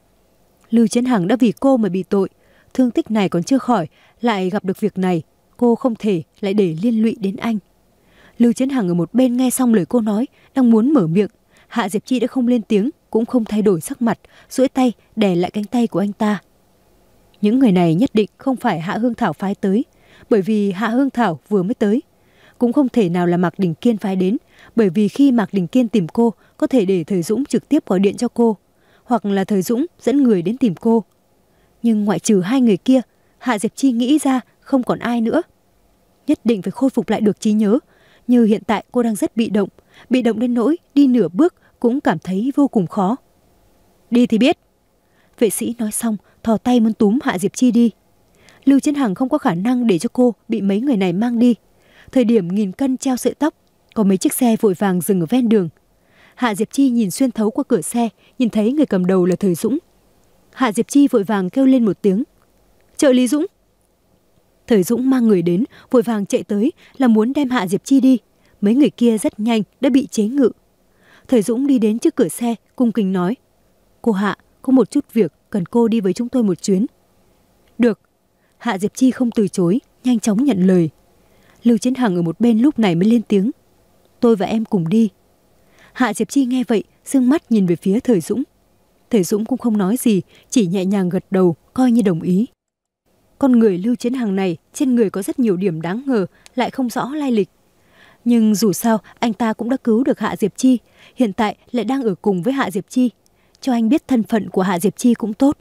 A: Lưu Chiến Hằng đã vì cô mà bị tội, thương tích này còn chưa khỏi, lại gặp được việc này, cô không thể lại để liên lụy đến anh. Lưu Chiến Hằng ở một bên nghe xong lời cô nói, đang muốn mở miệng, Hạ Diệp Chi đã không lên tiếng, cũng không thay đổi sắc mặt, duỗi tay đè lại cánh tay của anh ta. Những người này nhất định không phải Hạ Hương Thảo phái tới, bởi vì Hạ Hương Thảo vừa mới tới. Cũng không thể nào là Mạc Đình Kiên phái đến, bởi vì khi Mạc Đình Kiên tìm cô, có thể để Thời Dũng trực tiếp gọi điện cho cô, hoặc là Thời Dũng dẫn người đến tìm cô. Nhưng ngoại trừ hai người kia, Hạ Diệp Chi nghĩ ra không còn ai nữa. Nhất định phải khôi phục lại được trí nhớ, như hiện tại cô đang rất bị động, bị động đến nỗi đi nửa bước cũng cảm thấy vô cùng khó. Đi thì biết. Vệ sĩ nói xong, thò tay muốn túm Hạ Diệp Chi đi. Lưu Chiến Hằng không có khả năng để cho cô bị mấy người này mang đi. Thời điểm nghìn cân treo sợi tóc, có mấy chiếc xe vội vàng dừng ở ven đường. Hạ Diệp Chi nhìn xuyên thấu qua cửa xe, nhìn thấy người cầm đầu là Thời Dũng. Hạ Diệp Chi vội vàng kêu lên một tiếng. Trợ lý Dũng. Thời Dũng mang người đến, vội vàng chạy tới là muốn đem Hạ Diệp Chi đi. Mấy người kia rất nhanh đã bị chế ngự. Thời Dũng đi đến trước cửa xe, cung kính nói. Cô Hạ, có một chút việc, cần cô đi với chúng tôi một chuyến. Được. Hạ Diệp Chi không từ chối, nhanh chóng nhận lời. Lưu Chiến Hằng ở một bên lúc này mới lên tiếng. Tôi và em cùng đi. Hạ Diệp Chi nghe vậy, dương mắt nhìn về phía Thời Dũng. Thời Dũng cũng không nói gì, chỉ nhẹ nhàng gật đầu, coi như đồng ý. Con người Lưu Chiến Hằng này trên người có rất nhiều điểm đáng ngờ, lại không rõ lai lịch. Nhưng dù sao, anh ta cũng đã cứu được Hạ Diệp Chi, hiện tại lại đang ở cùng với Hạ Diệp Chi. Cho anh biết thân phận của Hạ Diệp Chi cũng tốt.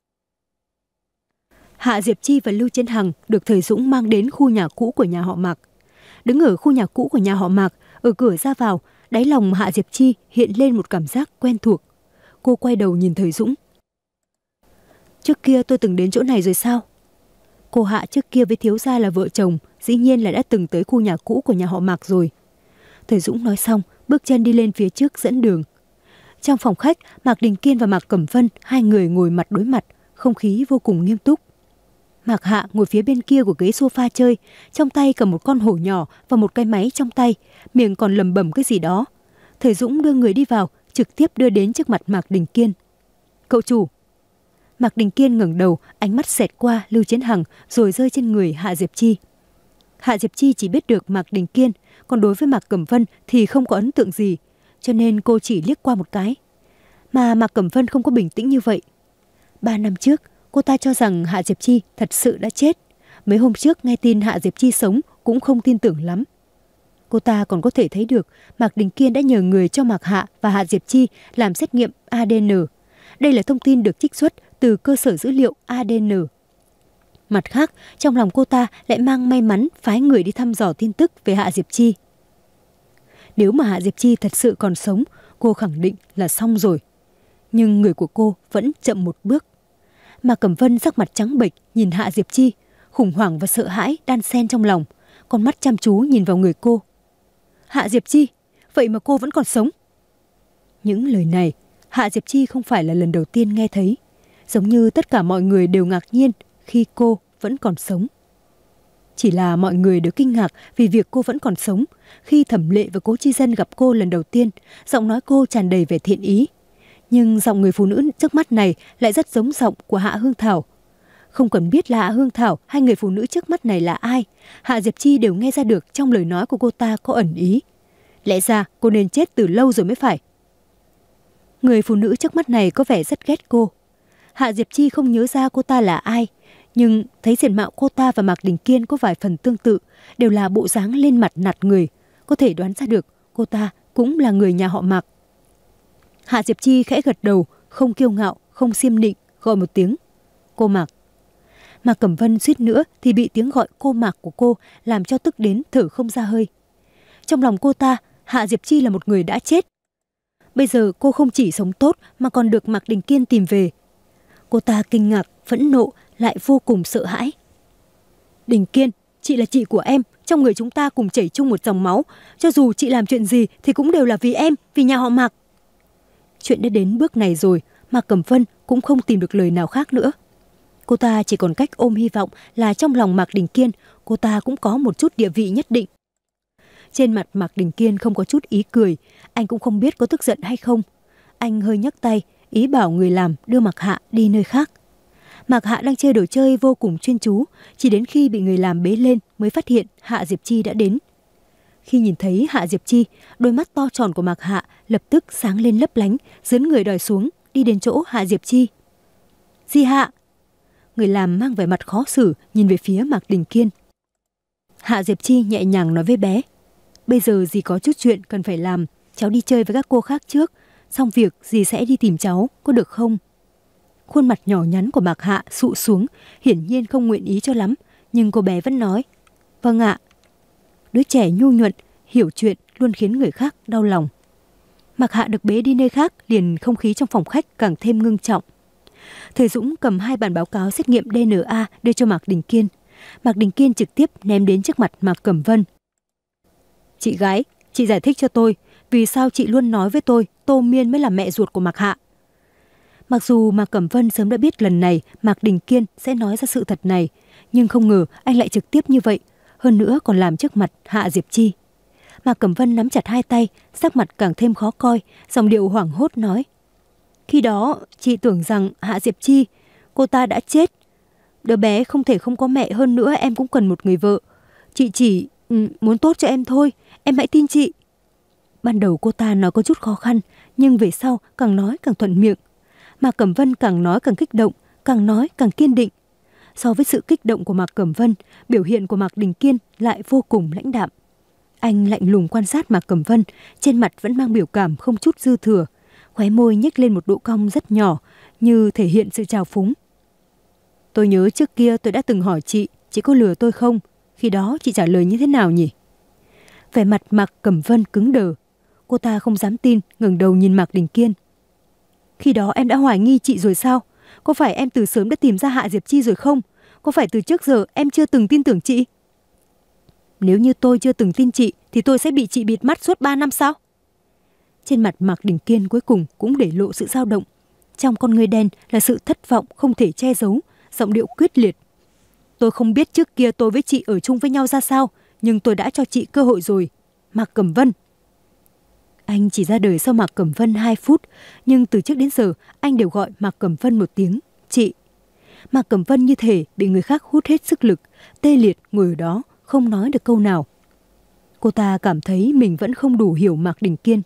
A: Hạ Diệp Chi và Lưu Chiến Hằng được Thời Dũng mang đến khu nhà cũ của nhà họ Mạc. Đứng ở khu nhà cũ của nhà họ Mạc, ở cửa ra vào, đáy lòng Hạ Diệp Chi hiện lên một cảm giác quen thuộc. Cô quay đầu nhìn Thời Dũng. Trước kia tôi từng đến chỗ này rồi sao? Cô Hạ trước kia với thiếu gia là vợ chồng, dĩ nhiên là đã từng tới khu nhà cũ của nhà họ Mạc rồi. Thời Dũng nói xong, bước chân đi lên phía trước dẫn đường. Trong phòng khách, Mạc Đình Kiên và Mạc Cẩm Vân, hai người ngồi mặt đối mặt, không khí vô cùng nghiêm túc. Mạc Hạ ngồi phía bên kia của ghế sofa chơi, trong tay cầm một con hổ nhỏ và một cái máy trong tay, miệng còn lẩm bẩm cái gì đó. Thời Dũng đưa người đi vào, trực tiếp đưa đến trước mặt Mạc Đình Kiên. Cậu chủ. Mạc Đình Kiên ngẩng đầu, ánh mắt xẹt qua Lưu Chiến Hằng rồi rơi trên người Hạ Diệp Chi. Hạ Diệp Chi chỉ biết được Mạc Đình Kiên, còn đối với Mạc Cẩm Vân thì không có ấn tượng gì, cho nên cô chỉ liếc qua một cái. Mà Mạc Cẩm Vân không có bình tĩnh như vậy. Ba năm trước, cô ta cho rằng Hạ Diệp Chi thật sự đã chết. Mấy hôm trước nghe tin Hạ Diệp Chi sống cũng không tin tưởng lắm. Cô ta còn có thể thấy được Mạc Đình Kiên đã nhờ người cho Mạc Hạ và Hạ Diệp Chi làm xét nghiệm a đê en. Đây là thông tin được trích xuất từ cơ sở dữ liệu a đê en. Mặt khác, trong lòng cô ta lại mang may mắn phái người đi thăm dò tin tức về Hạ Diệp Chi. Nếu mà Hạ Diệp Chi thật sự còn sống, cô khẳng định là xong rồi. Nhưng người của cô vẫn chậm một bước. Mạc Cẩm Vân sắc mặt trắng bệch nhìn Hạ Diệp Chi, khủng hoảng và sợ hãi đan xen trong lòng, con mắt chăm chú nhìn vào người cô. Hạ Diệp Chi, vậy mà cô vẫn còn sống. Những lời này, Hạ Diệp Chi không phải là lần đầu tiên nghe thấy, giống như tất cả mọi người đều ngạc nhiên khi cô vẫn còn sống. Chỉ là mọi người đều kinh ngạc vì việc cô vẫn còn sống. Khi Thẩm Lệ và Cố Chi Dân gặp cô lần đầu tiên, giọng nói cô tràn đầy vẻ thiện ý. Nhưng giọng người phụ nữ trước mắt này lại rất giống giọng của Hạ Hương Thảo. Không cần biết là Hạ Hương Thảo hay người phụ nữ trước mắt này là ai, Hạ Diệp Chi đều nghe ra được trong lời nói của cô ta có ẩn ý. Lẽ ra cô nên chết từ lâu rồi mới phải. Người phụ nữ trước mắt này có vẻ rất ghét cô. Hạ Diệp Chi không nhớ ra cô ta là ai, nhưng thấy diện mạo cô ta và Mạc Đình Kiên có vài phần tương tự, đều là bộ dáng lên mặt nạt người, có thể đoán ra được cô ta cũng là người nhà họ Mạc. Hạ Diệp Chi khẽ gật đầu, không kiêu ngạo, không xiêm nịnh, gọi một tiếng. Cô Mạc. Mạc Cẩm Vân suýt nữa thì bị tiếng gọi cô Mạc của cô làm cho tức đến thở không ra hơi. Trong lòng cô ta, Hạ Diệp Chi là một người đã chết. Bây giờ cô không chỉ sống tốt mà còn được Mạc Đình Kiên tìm về. Cô ta kinh ngạc, phẫn nộ, lại vô cùng sợ hãi. Đình Kiên, chị là chị của em, trong người chúng ta cùng chảy chung một dòng máu. Cho dù chị làm chuyện gì thì cũng đều là vì em, vì nhà họ Mạc. Chuyện đã đến bước này rồi, Mạc Cẩm Vân cũng không tìm được lời nào khác nữa. Cô ta chỉ còn cách ôm hy vọng là trong lòng Mạc Đình Kiên, cô ta cũng có một chút địa vị nhất định. Trên mặt Mạc Đình Kiên không có chút ý cười, anh cũng không biết có tức giận hay không. Anh hơi nhấc tay, ý bảo người làm đưa Mạc Hạ đi nơi khác. Mạc Hạ đang chơi đồ chơi vô cùng chuyên chú, chỉ đến khi bị người làm bế lên mới phát hiện Hạ Diệp Chi đã đến. Khi nhìn thấy Hạ Diệp Chi, đôi mắt to tròn của Mạc Hạ lập tức sáng lên lấp lánh, dướn người đòi xuống, đi đến chỗ Hạ Diệp Chi. Di Hạ! Người làm mang vẻ mặt khó xử nhìn về phía Mạc Đình Kiên. Hạ Diệp Chi nhẹ nhàng nói với bé. Bây giờ dì có chút chuyện cần phải làm, cháu đi chơi với các cô khác trước, xong việc dì sẽ đi tìm cháu, có được không? Khuôn mặt nhỏ nhắn của Mạc Hạ sụ xuống, hiển nhiên không nguyện ý cho lắm, nhưng cô bé vẫn nói. Vâng ạ. Đứa trẻ nhu nhuận, hiểu chuyện luôn khiến người khác đau lòng. Mạc Hạ được bế đi nơi khác, liền không khí trong phòng khách càng thêm ngưng trọng. Thời Dũng cầm hai bản báo cáo xét nghiệm đê en a đưa cho Mạc Đình Kiên. Mạc Đình Kiên trực tiếp ném đến trước mặt Mạc Cẩm Vân. Chị gái, chị giải thích cho tôi, vì sao chị luôn nói với tôi Tô Miên mới là mẹ ruột của Mạc Hạ. Mặc dù Mạc Cẩm Vân sớm đã biết lần này Mạc Đình Kiên sẽ nói ra sự thật này, nhưng không ngờ anh lại trực tiếp như vậy, hơn nữa còn làm trước mặt Hạ Diệp Chi. Mạc Cẩm Vân nắm chặt hai tay, sắc mặt càng thêm khó coi, giọng điệu hoảng hốt nói: Khi đó, chị tưởng rằng Hạ Diệp Chi, cô ta đã chết. Đứa bé không thể không có mẹ, hơn nữa em cũng cần một người vợ. Chị chỉ ừ, muốn tốt cho em thôi, em hãy tin chị. Ban đầu cô ta nói có chút khó khăn, nhưng về sau càng nói càng thuận miệng. Mạc Cẩm Vân càng nói càng kích động, càng nói càng kiên định. So với sự kích động của Mạc Cẩm Vân, biểu hiện của Mạc Đình Kiên lại vô cùng lãnh đạm. Anh lạnh lùng quan sát Mạc Cẩm Vân, trên mặt vẫn mang biểu cảm không chút dư thừa, khóe môi nhếch lên một độ cong rất nhỏ, như thể hiện sự trào phúng. Tôi nhớ trước kia tôi đã từng hỏi chị, chị có lừa tôi không? Khi đó chị trả lời như thế nào nhỉ? Vẻ mặt Mạc Cẩm Vân cứng đờ. Cô ta không dám tin, ngẩng đầu nhìn Mạc Đình Kiên. Khi đó em đã hoài nghi chị rồi sao? Có phải em từ sớm đã tìm ra Hạ Diệp Chi rồi không? Có phải từ trước giờ em chưa từng tin tưởng chị? Nếu như tôi chưa từng tin chị thì tôi sẽ bị chị bịt mắt suốt ba năm sao? Trên mặt Mạc Đình Kiên cuối cùng cũng để lộ sự dao động. Trong con ngươi đen là sự thất vọng không thể che giấu, giọng điệu quyết liệt. Tôi không biết trước kia tôi với chị ở chung với nhau ra sao, nhưng tôi đã cho chị cơ hội rồi. Mạc Cẩm Vân. Anh chỉ ra đời sau Mạc Cẩm Vân hai phút, nhưng từ trước đến giờ anh đều gọi Mạc Cẩm Vân một tiếng chị. Mạc Cẩm Vân như thể bị người khác hút hết sức lực, tê liệt ngồi ở đó, không nói được câu nào. Cô ta cảm thấy mình vẫn không đủ hiểu Mạc Đình Kiên.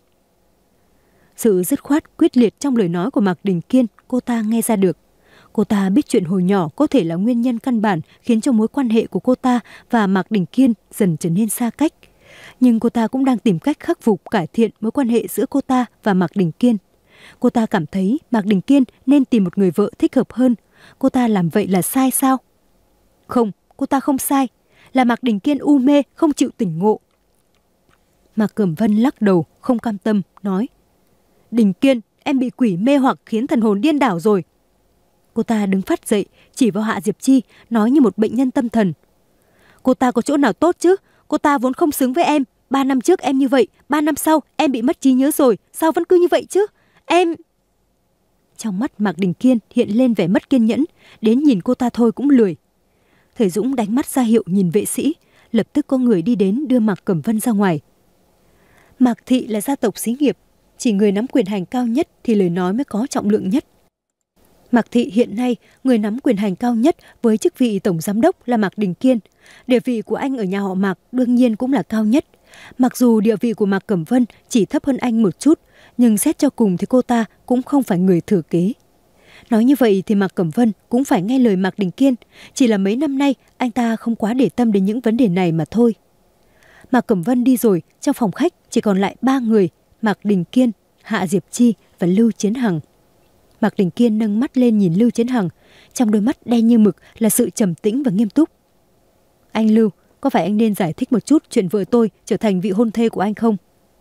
A: Sự dứt khoát quyết liệt trong lời nói của Mạc Đình Kiên cô ta nghe ra được. Cô ta biết chuyện hồi nhỏ có thể là nguyên nhân căn bản khiến cho mối quan hệ của cô ta và Mạc Đình Kiên dần trở nên xa cách. Nhưng cô ta cũng đang tìm cách khắc phục cải thiện mối quan hệ giữa cô ta và Mạc Đình Kiên. Cô ta cảm thấy Mạc Đình Kiên nên tìm một người vợ thích hợp hơn. Cô ta làm vậy là sai sao? Không, cô ta không sai. Là Mạc Đình Kiên u mê, không chịu tỉnh ngộ. Mạc Cẩm Vân lắc đầu, không cam tâm, nói: Đình Kiên, em bị quỷ mê hoặc khiến thần hồn điên đảo rồi. Cô ta đứng phát dậy, chỉ vào Hạ Diệp Chi, nói như một bệnh nhân tâm thần. Cô ta có chỗ nào tốt chứ? Cô ta vốn không xứng với em. Ba năm trước em như vậy, ba năm sau em bị mất trí nhớ rồi. Sao vẫn cứ như vậy chứ? Em... Trong mắt Mạc Đình Kiên hiện lên vẻ mất kiên nhẫn, đến nhìn cô ta thôi cũng lười. Thời Dũng đánh mắt ra hiệu nhìn vệ sĩ, lập tức có người đi đến đưa Mạc Cẩm Vân ra ngoài. Mạc thị là gia tộc xí nghiệp, chỉ người nắm quyền hành cao nhất thì lời nói mới có trọng lượng nhất. Mạc thị hiện nay, người nắm quyền hành cao nhất với chức vị tổng giám đốc là Mạc Đình Kiên. Địa vị của anh ở nhà họ Mạc đương nhiên cũng là cao nhất. Mặc dù địa vị của Mạc Cẩm Vân chỉ thấp hơn anh một chút, nhưng xét cho cùng thì cô ta cũng không phải người thừa kế. Nói như vậy thì Mạc Cẩm Vân cũng phải nghe lời Mạc Đình Kiên, chỉ là mấy năm nay anh ta không quá để tâm đến những vấn đề này mà thôi. Mạc Cẩm Vân đi rồi, trong phòng khách chỉ còn lại ba người: Mạc Đình Kiên, Hạ Diệp Chi và Lưu Chiến Hằng. Mạc Đình Kiên nâng mắt lên nhìn Lưu Chiến Hằng, trong đôi mắt đen như mực là sự trầm tĩnh và nghiêm túc. Anh Lưu, có phải anh nên giải thích một chút chuyện vợ tôi trở thành vị hôn thê của anh không?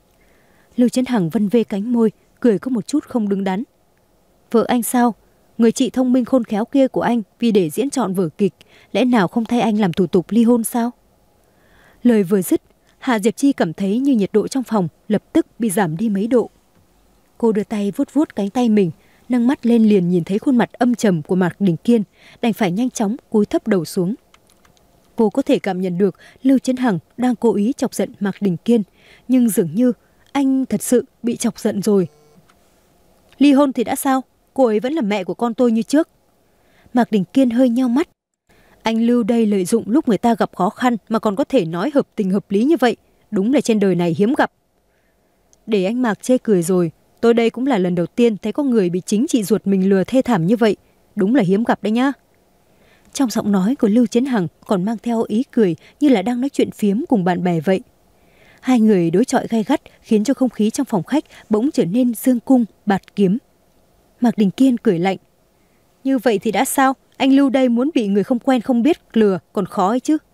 A: Lưu Chiến Hằng vân vê cánh môi, cười có một chút không đứng đắn. Vợ anh sao? Người chị thông minh khôn khéo kia của anh vì để diễn trọn vở kịch, lẽ nào không thay anh làm thủ tục ly hôn sao? Lời vừa dứt, Hạ Diệp Chi cảm thấy như nhiệt độ trong phòng lập tức bị giảm đi mấy độ. Cô đưa tay vuốt vuốt cánh tay mình, nâng mắt lên liền nhìn thấy khuôn mặt âm trầm của Mạc Đình Kiên, đành phải nhanh chóng cúi thấp đầu xuống. Cô có thể cảm nhận được Lưu Chiến Hằng đang cố ý chọc giận Mạc Đình Kiên, nhưng dường như anh thật sự bị chọc giận rồi. Ly hôn thì đã sao? Cô ấy vẫn là mẹ của con tôi như trước. Mạc Đình Kiên hơi nheo mắt. Anh Lưu đây lợi dụng lúc người ta gặp khó khăn mà còn có thể nói hợp tình hợp lý như vậy, đúng là trên đời này hiếm gặp. Để anh Mạc chê cười rồi, tôi đây cũng là lần đầu tiên thấy có người bị chính chị ruột mình lừa thê thảm như vậy, đúng là hiếm gặp đấy nhá. Trong giọng nói của Lưu Chiến Hằng còn mang theo ý cười như là đang nói chuyện phiếm cùng bạn bè vậy. Hai người đối chọi gay gắt khiến cho không khí trong phòng khách bỗng trở nên dương cung, bạt kiếm. Mạc Đình Kiên cười lạnh. Như vậy thì đã sao? Anh Lưu đây muốn bị người không quen không biết lừa còn khó ấy chứ.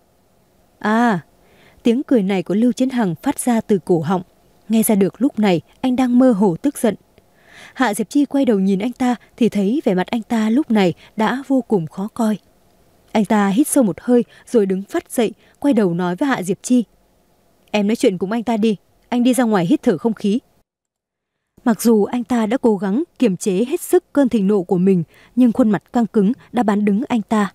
A: À, tiếng cười này của Lưu Chiến Hằng phát ra từ cổ họng. Nghe ra được lúc này anh đang mơ hồ tức giận. Hạ Diệp Chi quay đầu nhìn anh ta thì thấy vẻ mặt anh ta lúc này đã vô cùng khó coi. Anh ta hít sâu một hơi rồi đứng phát dậy, quay đầu nói với Hạ Diệp Chi. Em nói chuyện cùng anh ta đi, anh đi ra ngoài hít thở không khí. Mặc dù anh ta đã cố gắng kiềm chế hết sức cơn thịnh nộ của mình, nhưng khuôn mặt căng cứng đã bán đứng anh ta.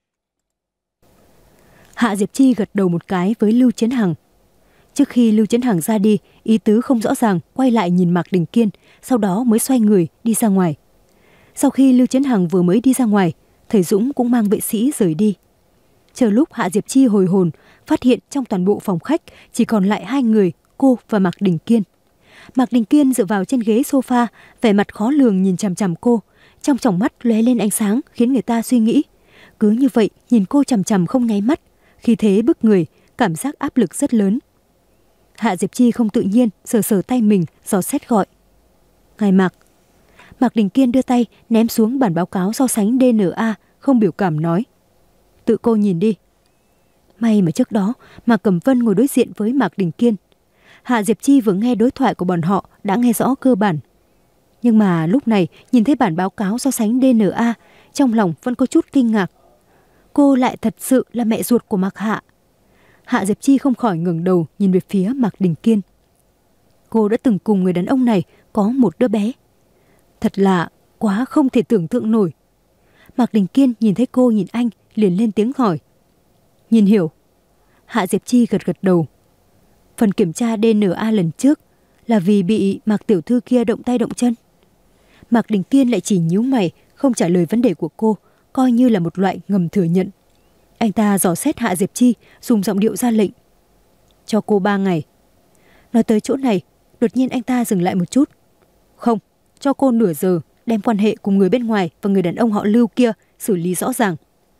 A: Hạ Diệp Chi gật đầu một cái với Lưu Chiến Hằng. Trước khi Lưu Chiến Hằng ra đi, ý tứ không rõ ràng, quay lại nhìn Mạc Đình Kiên, sau đó mới xoay người đi ra ngoài. Sau khi Lưu Chiến Hằng vừa mới đi ra ngoài, thầy Dũng cũng mang vệ sĩ rời đi. Chờ lúc Hạ Diệp Chi hồi hồn, phát hiện trong toàn bộ phòng khách chỉ còn lại hai người, cô và Mạc Đình Kiên. Mạc Đình Kiên dựa vào trên ghế sofa, vẻ mặt khó lường nhìn chằm chằm cô, trong tròng mắt lóe lên ánh sáng khiến người ta suy nghĩ. Cứ như vậy nhìn cô chằm chằm không nháy mắt, khi thế bức người, cảm giác áp lực rất lớn. Hạ Diệp Chi không tự nhiên sờ sờ tay mình, dò xét gọi. Ngài Mạc. Mạc Đình Kiên đưa tay ném xuống bản báo cáo so sánh đê en a, không biểu cảm nói. Tự cô nhìn đi. May mà trước đó Mạc Cẩm Vân ngồi đối diện với Mạc Đình Kiên. Hạ Diệp Chi vừa nghe đối thoại của bọn họ đã nghe rõ cơ bản. Nhưng mà lúc này nhìn thấy bản báo cáo so sánh đê en a, trong lòng vẫn có chút kinh ngạc. Cô lại thật sự là mẹ ruột của Mạc Hạ. Hạ Diệp Chi không khỏi ngẩng đầu nhìn về phía Mạc Đình Kiên. Cô đã từng cùng người đàn ông này có một đứa bé. Thật là quá không thể tưởng tượng nổi. Mạc Đình Kiên nhìn thấy cô nhìn anh liền lên tiếng hỏi. Nhìn hiểu. Hạ Diệp Chi gật gật đầu. Phần kiểm tra đê en a lần trước là vì bị Mạc tiểu thư kia động tay động chân. Mạc Đình Kiên lại chỉ nhíu mày, không trả lời vấn đề của cô, coi như là một loại ngầm thừa nhận. Anh ta dò xét Hạ Diệp Chi, dùng giọng điệu ra lệnh. Cho cô ba ngày. Nói tới chỗ này, đột nhiên anh ta dừng lại một chút. Không, cho cô nửa giờ, đem quan hệ cùng người bên ngoài và người đàn ông họ Lưu kia xử lý rõ ràng.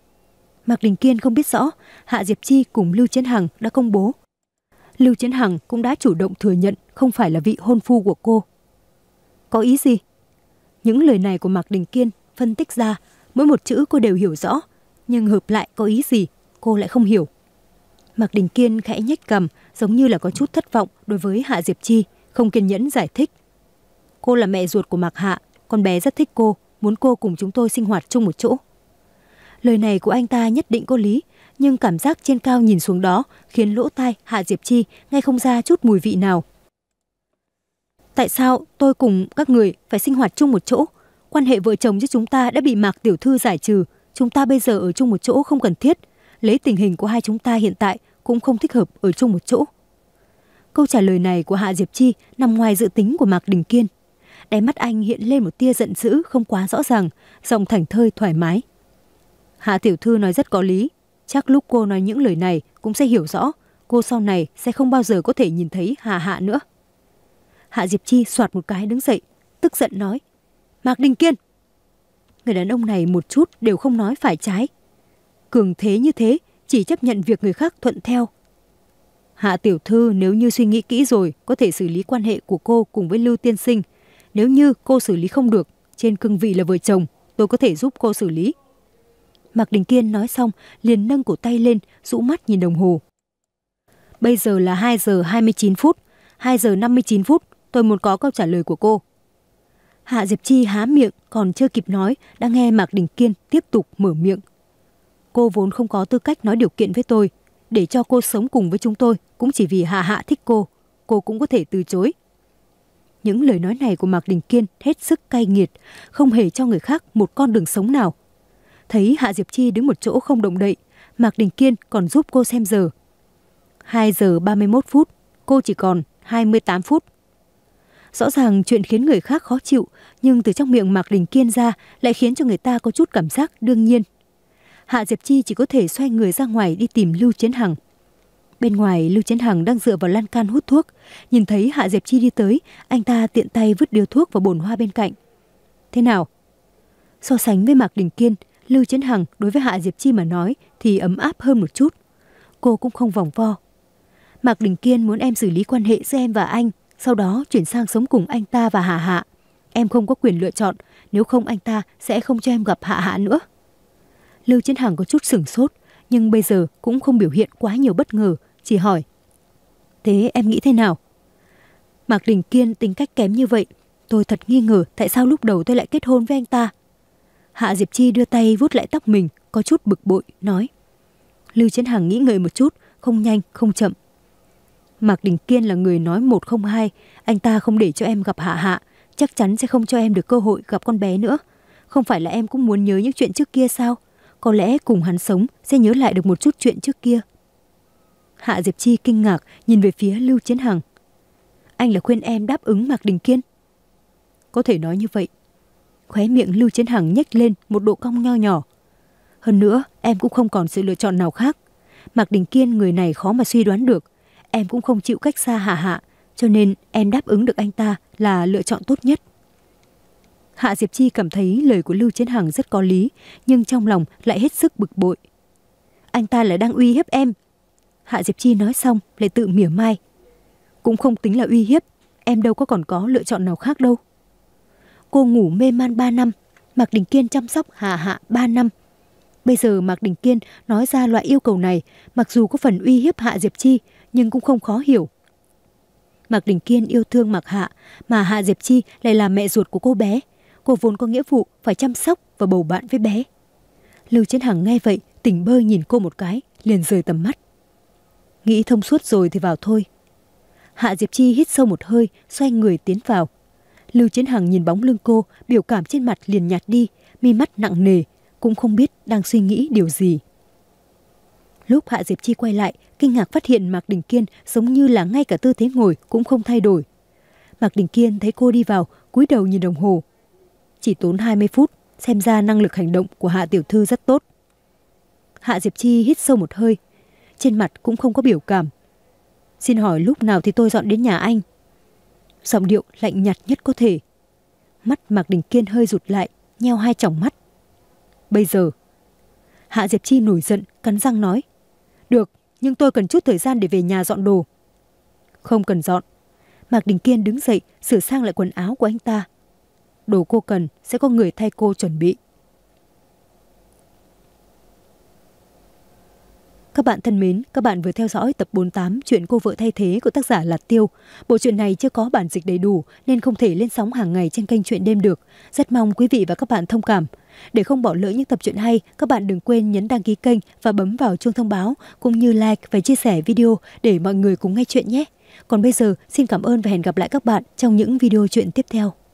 A: Mạc Đình Kiên không biết rõ, Hạ Diệp Chi cùng Lưu Chiến Hằng đã công bố. Lưu Chiến Hằng cũng đã chủ động thừa nhận không phải là vị hôn phu của cô. Có ý gì? Những lời này của Mạc Đình Kiên phân tích ra, mỗi một chữ cô đều hiểu rõ, nhưng hợp lại có ý gì, cô lại không hiểu. Mạc Đình Kiên khẽ nhếch cằm, giống như là có chút thất vọng đối với Hạ Diệp Chi, không kiên nhẫn giải thích. Cô là mẹ ruột của Mạc Hạ, con bé rất thích cô, muốn cô cùng chúng tôi sinh hoạt chung một chỗ. Lời này của anh ta nhất định có lý, nhưng cảm giác trên cao nhìn xuống đó khiến lỗ tai Hạ Diệp Chi nghe không ra chút mùi vị nào. Tại sao tôi cùng các người phải sinh hoạt chung một chỗ? Quan hệ vợ chồng giữa chúng ta đã bị Mạc tiểu thư giải trừ, chúng ta bây giờ ở chung một chỗ không cần thiết. Lấy tình hình của hai chúng ta hiện tại cũng không thích hợp ở chung một chỗ. Câu trả lời này của Hạ Diệp Chi nằm ngoài dự tính của Mạc Đình Kiên. Đáy mắt anh hiện lên một tia giận dữ không quá rõ ràng, giọng thảnh thơi thoải mái. Hạ tiểu thư nói rất có lý, chắc lúc cô nói những lời này cũng sẽ hiểu rõ, cô sau này sẽ không bao giờ có thể nhìn thấy Hà Hạ nữa. Hạ Diệp Chi soạt một cái đứng dậy, tức giận nói. Mạc Đình Kiên! Người đàn ông này một chút đều không nói phải trái. Cường thế như thế, chỉ chấp nhận việc người khác thuận theo. Hạ tiểu thư nếu như suy nghĩ kỹ rồi, có thể xử lý quan hệ của cô cùng với Lưu tiên sinh. Nếu như cô xử lý không được, trên cương vị là vợ chồng, tôi có thể giúp cô xử lý. Mạc Đình Kiên nói xong, liền nâng cổ tay lên, rũ mắt nhìn đồng hồ. Bây giờ là hai giờ hai mươi chín phút, hai giờ năm mươi chín phút, tôi muốn có câu trả lời của cô. Hạ Diệp Chi há miệng, còn chưa kịp nói, đã nghe Mạc Đình Kiên tiếp tục mở miệng. Cô vốn không có tư cách nói điều kiện với tôi, để cho cô sống cùng với chúng tôi cũng chỉ vì Hạ Hạ thích cô, cô cũng có thể từ chối. Những lời nói này của Mạc Đình Kiên hết sức cay nghiệt, không hề cho người khác một con đường sống nào. Thấy Hạ Diệp Chi đứng một chỗ không động đậy, Mạc Đình Kiên còn giúp cô xem giờ. hai giờ ba mươi mốt phút, cô chỉ còn hai mươi tám phút. Rõ ràng chuyện khiến người khác khó chịu, nhưng từ trong miệng Mạc Đình Kiên ra lại khiến cho người ta có chút cảm giác đương nhiên. Hạ Diệp Chi chỉ có thể xoay người ra ngoài đi tìm Lưu Chiến Hằng. Bên ngoài, Lưu Chiến Hằng đang dựa vào lan can hút thuốc. Nhìn thấy Hạ Diệp Chi đi tới, anh ta tiện tay vứt điếu thuốc vào bồn hoa bên cạnh. Thế nào? So sánh với Mạc Đình Kiên, Lưu Chiến Hằng đối với Hạ Diệp Chi mà nói thì ấm áp hơn một chút. Cô cũng không vòng vo. Mạc Đình Kiên muốn em xử lý quan hệ giữa em và anh, sau đó chuyển sang sống cùng anh ta và Hạ Hạ. Em không có quyền lựa chọn, nếu không anh ta sẽ không cho em gặp Hạ Hạ nữa. Lưu Chiến Hằng có chút sửng sốt, nhưng bây giờ cũng không biểu hiện quá nhiều bất ngờ, chỉ hỏi. Thế em nghĩ thế nào? Mạc Đình Kiên tính cách kém như vậy, tôi thật nghi ngờ tại sao lúc đầu tôi lại kết hôn với anh ta. Hạ Diệp Chi đưa tay vuốt lại tóc mình, có chút bực bội, nói. Lưu Chiến Hằng nghĩ ngợi một chút, không nhanh, không chậm. Mạc Đình Kiên là người nói một không hai, anh ta không để cho em gặp Hạ Hạ, chắc chắn sẽ không cho em được cơ hội gặp con bé nữa. Không phải là em cũng muốn nhớ những chuyện trước kia sao? Có lẽ cùng hắn sống sẽ nhớ lại được một chút chuyện trước kia. Hạ Diệp Chi kinh ngạc nhìn về phía Lưu Chiến Hằng. Anh là khuyên em đáp ứng Mạc Đình Kiên? Có thể nói như vậy. Khóe miệng Lưu Chiến Hằng nhếch lên một độ cong nho nhỏ. Hơn nữa, em cũng không còn sự lựa chọn nào khác. Mạc Đình Kiên người này khó mà suy đoán được. Em cũng không chịu cách xa Hạ Hạ, cho nên em đáp ứng được anh ta là lựa chọn tốt nhất. Hạ Diệp Chi cảm thấy lời của Lưu Chiến Hằng rất có lý, nhưng trong lòng lại hết sức bực bội. Anh ta là đang uy hiếp em. Hạ Diệp Chi nói xong lại tự mỉa mai. Cũng không tính là uy hiếp, em đâu có còn có lựa chọn nào khác đâu. Cô ngủ mê man ba năm, Mạc Đình Kiên chăm sóc Hạ Hạ ba năm. Bây giờ Mạc Đình Kiên nói ra loại yêu cầu này, mặc dù có phần uy hiếp Hạ Diệp Chi, nhưng cũng không khó hiểu. Mạc Đình Kiên yêu thương Mạc Hạ, mà Hạ Diệp Chi lại là mẹ ruột của cô bé. Cô vốn có nghĩa vụ phải chăm sóc và bầu bạn với bé. Lưu Chiến Hằng nghe vậy, tỉnh bơ nhìn cô một cái, liền rời tầm mắt. Nghĩ thông suốt rồi thì vào thôi. Hạ Diệp Chi hít sâu một hơi, xoay người tiến vào. Lưu Chiến Hằng nhìn bóng lưng cô, biểu cảm trên mặt liền nhạt đi, mi mắt nặng nề, cũng không biết đang suy nghĩ điều gì. Lúc Hạ Diệp Chi quay lại, kinh ngạc phát hiện Mạc Đình Kiên giống như là ngay cả tư thế ngồi cũng không thay đổi. Mạc Đình Kiên thấy cô đi vào, cúi đầu nhìn đồng hồ. Chỉ tốn hai mươi phút, xem ra năng lực hành động của Hạ tiểu thư rất tốt. Hạ Diệp Chi hít sâu một hơi, trên mặt cũng không có biểu cảm. Xin hỏi lúc nào thì tôi dọn đến nhà anh? Giọng điệu lạnh nhạt nhất có thể. Mắt Mạc Đình Kiên hơi rụt lại, nheo hai tròng mắt. Bây giờ. Hạ Diệp Chi nổi giận, cắn răng nói. Được, nhưng tôi cần chút thời gian để về nhà dọn đồ. Không cần dọn. Mạc Đình Kiên đứng dậy, sửa sang lại quần áo của anh ta. Đồ cô cần sẽ có người thay cô chuẩn bị. Các bạn thân mến, các bạn vừa theo dõi tập bốn mươi tám chuyện Cô vợ thay thế của tác giả Lạt Tiêu. Bộ truyện này chưa có bản dịch đầy đủ nên không thể lên sóng hàng ngày trên kênh Truyện Đêm được. Rất mong quý vị và các bạn thông cảm. Để không bỏ lỡ những tập truyện hay, các bạn đừng quên nhấn đăng ký kênh và bấm vào chuông thông báo, cũng như like và chia sẻ video để mọi người cùng nghe chuyện nhé. Còn bây giờ, xin cảm ơn và hẹn gặp lại các bạn trong những video truyện tiếp theo.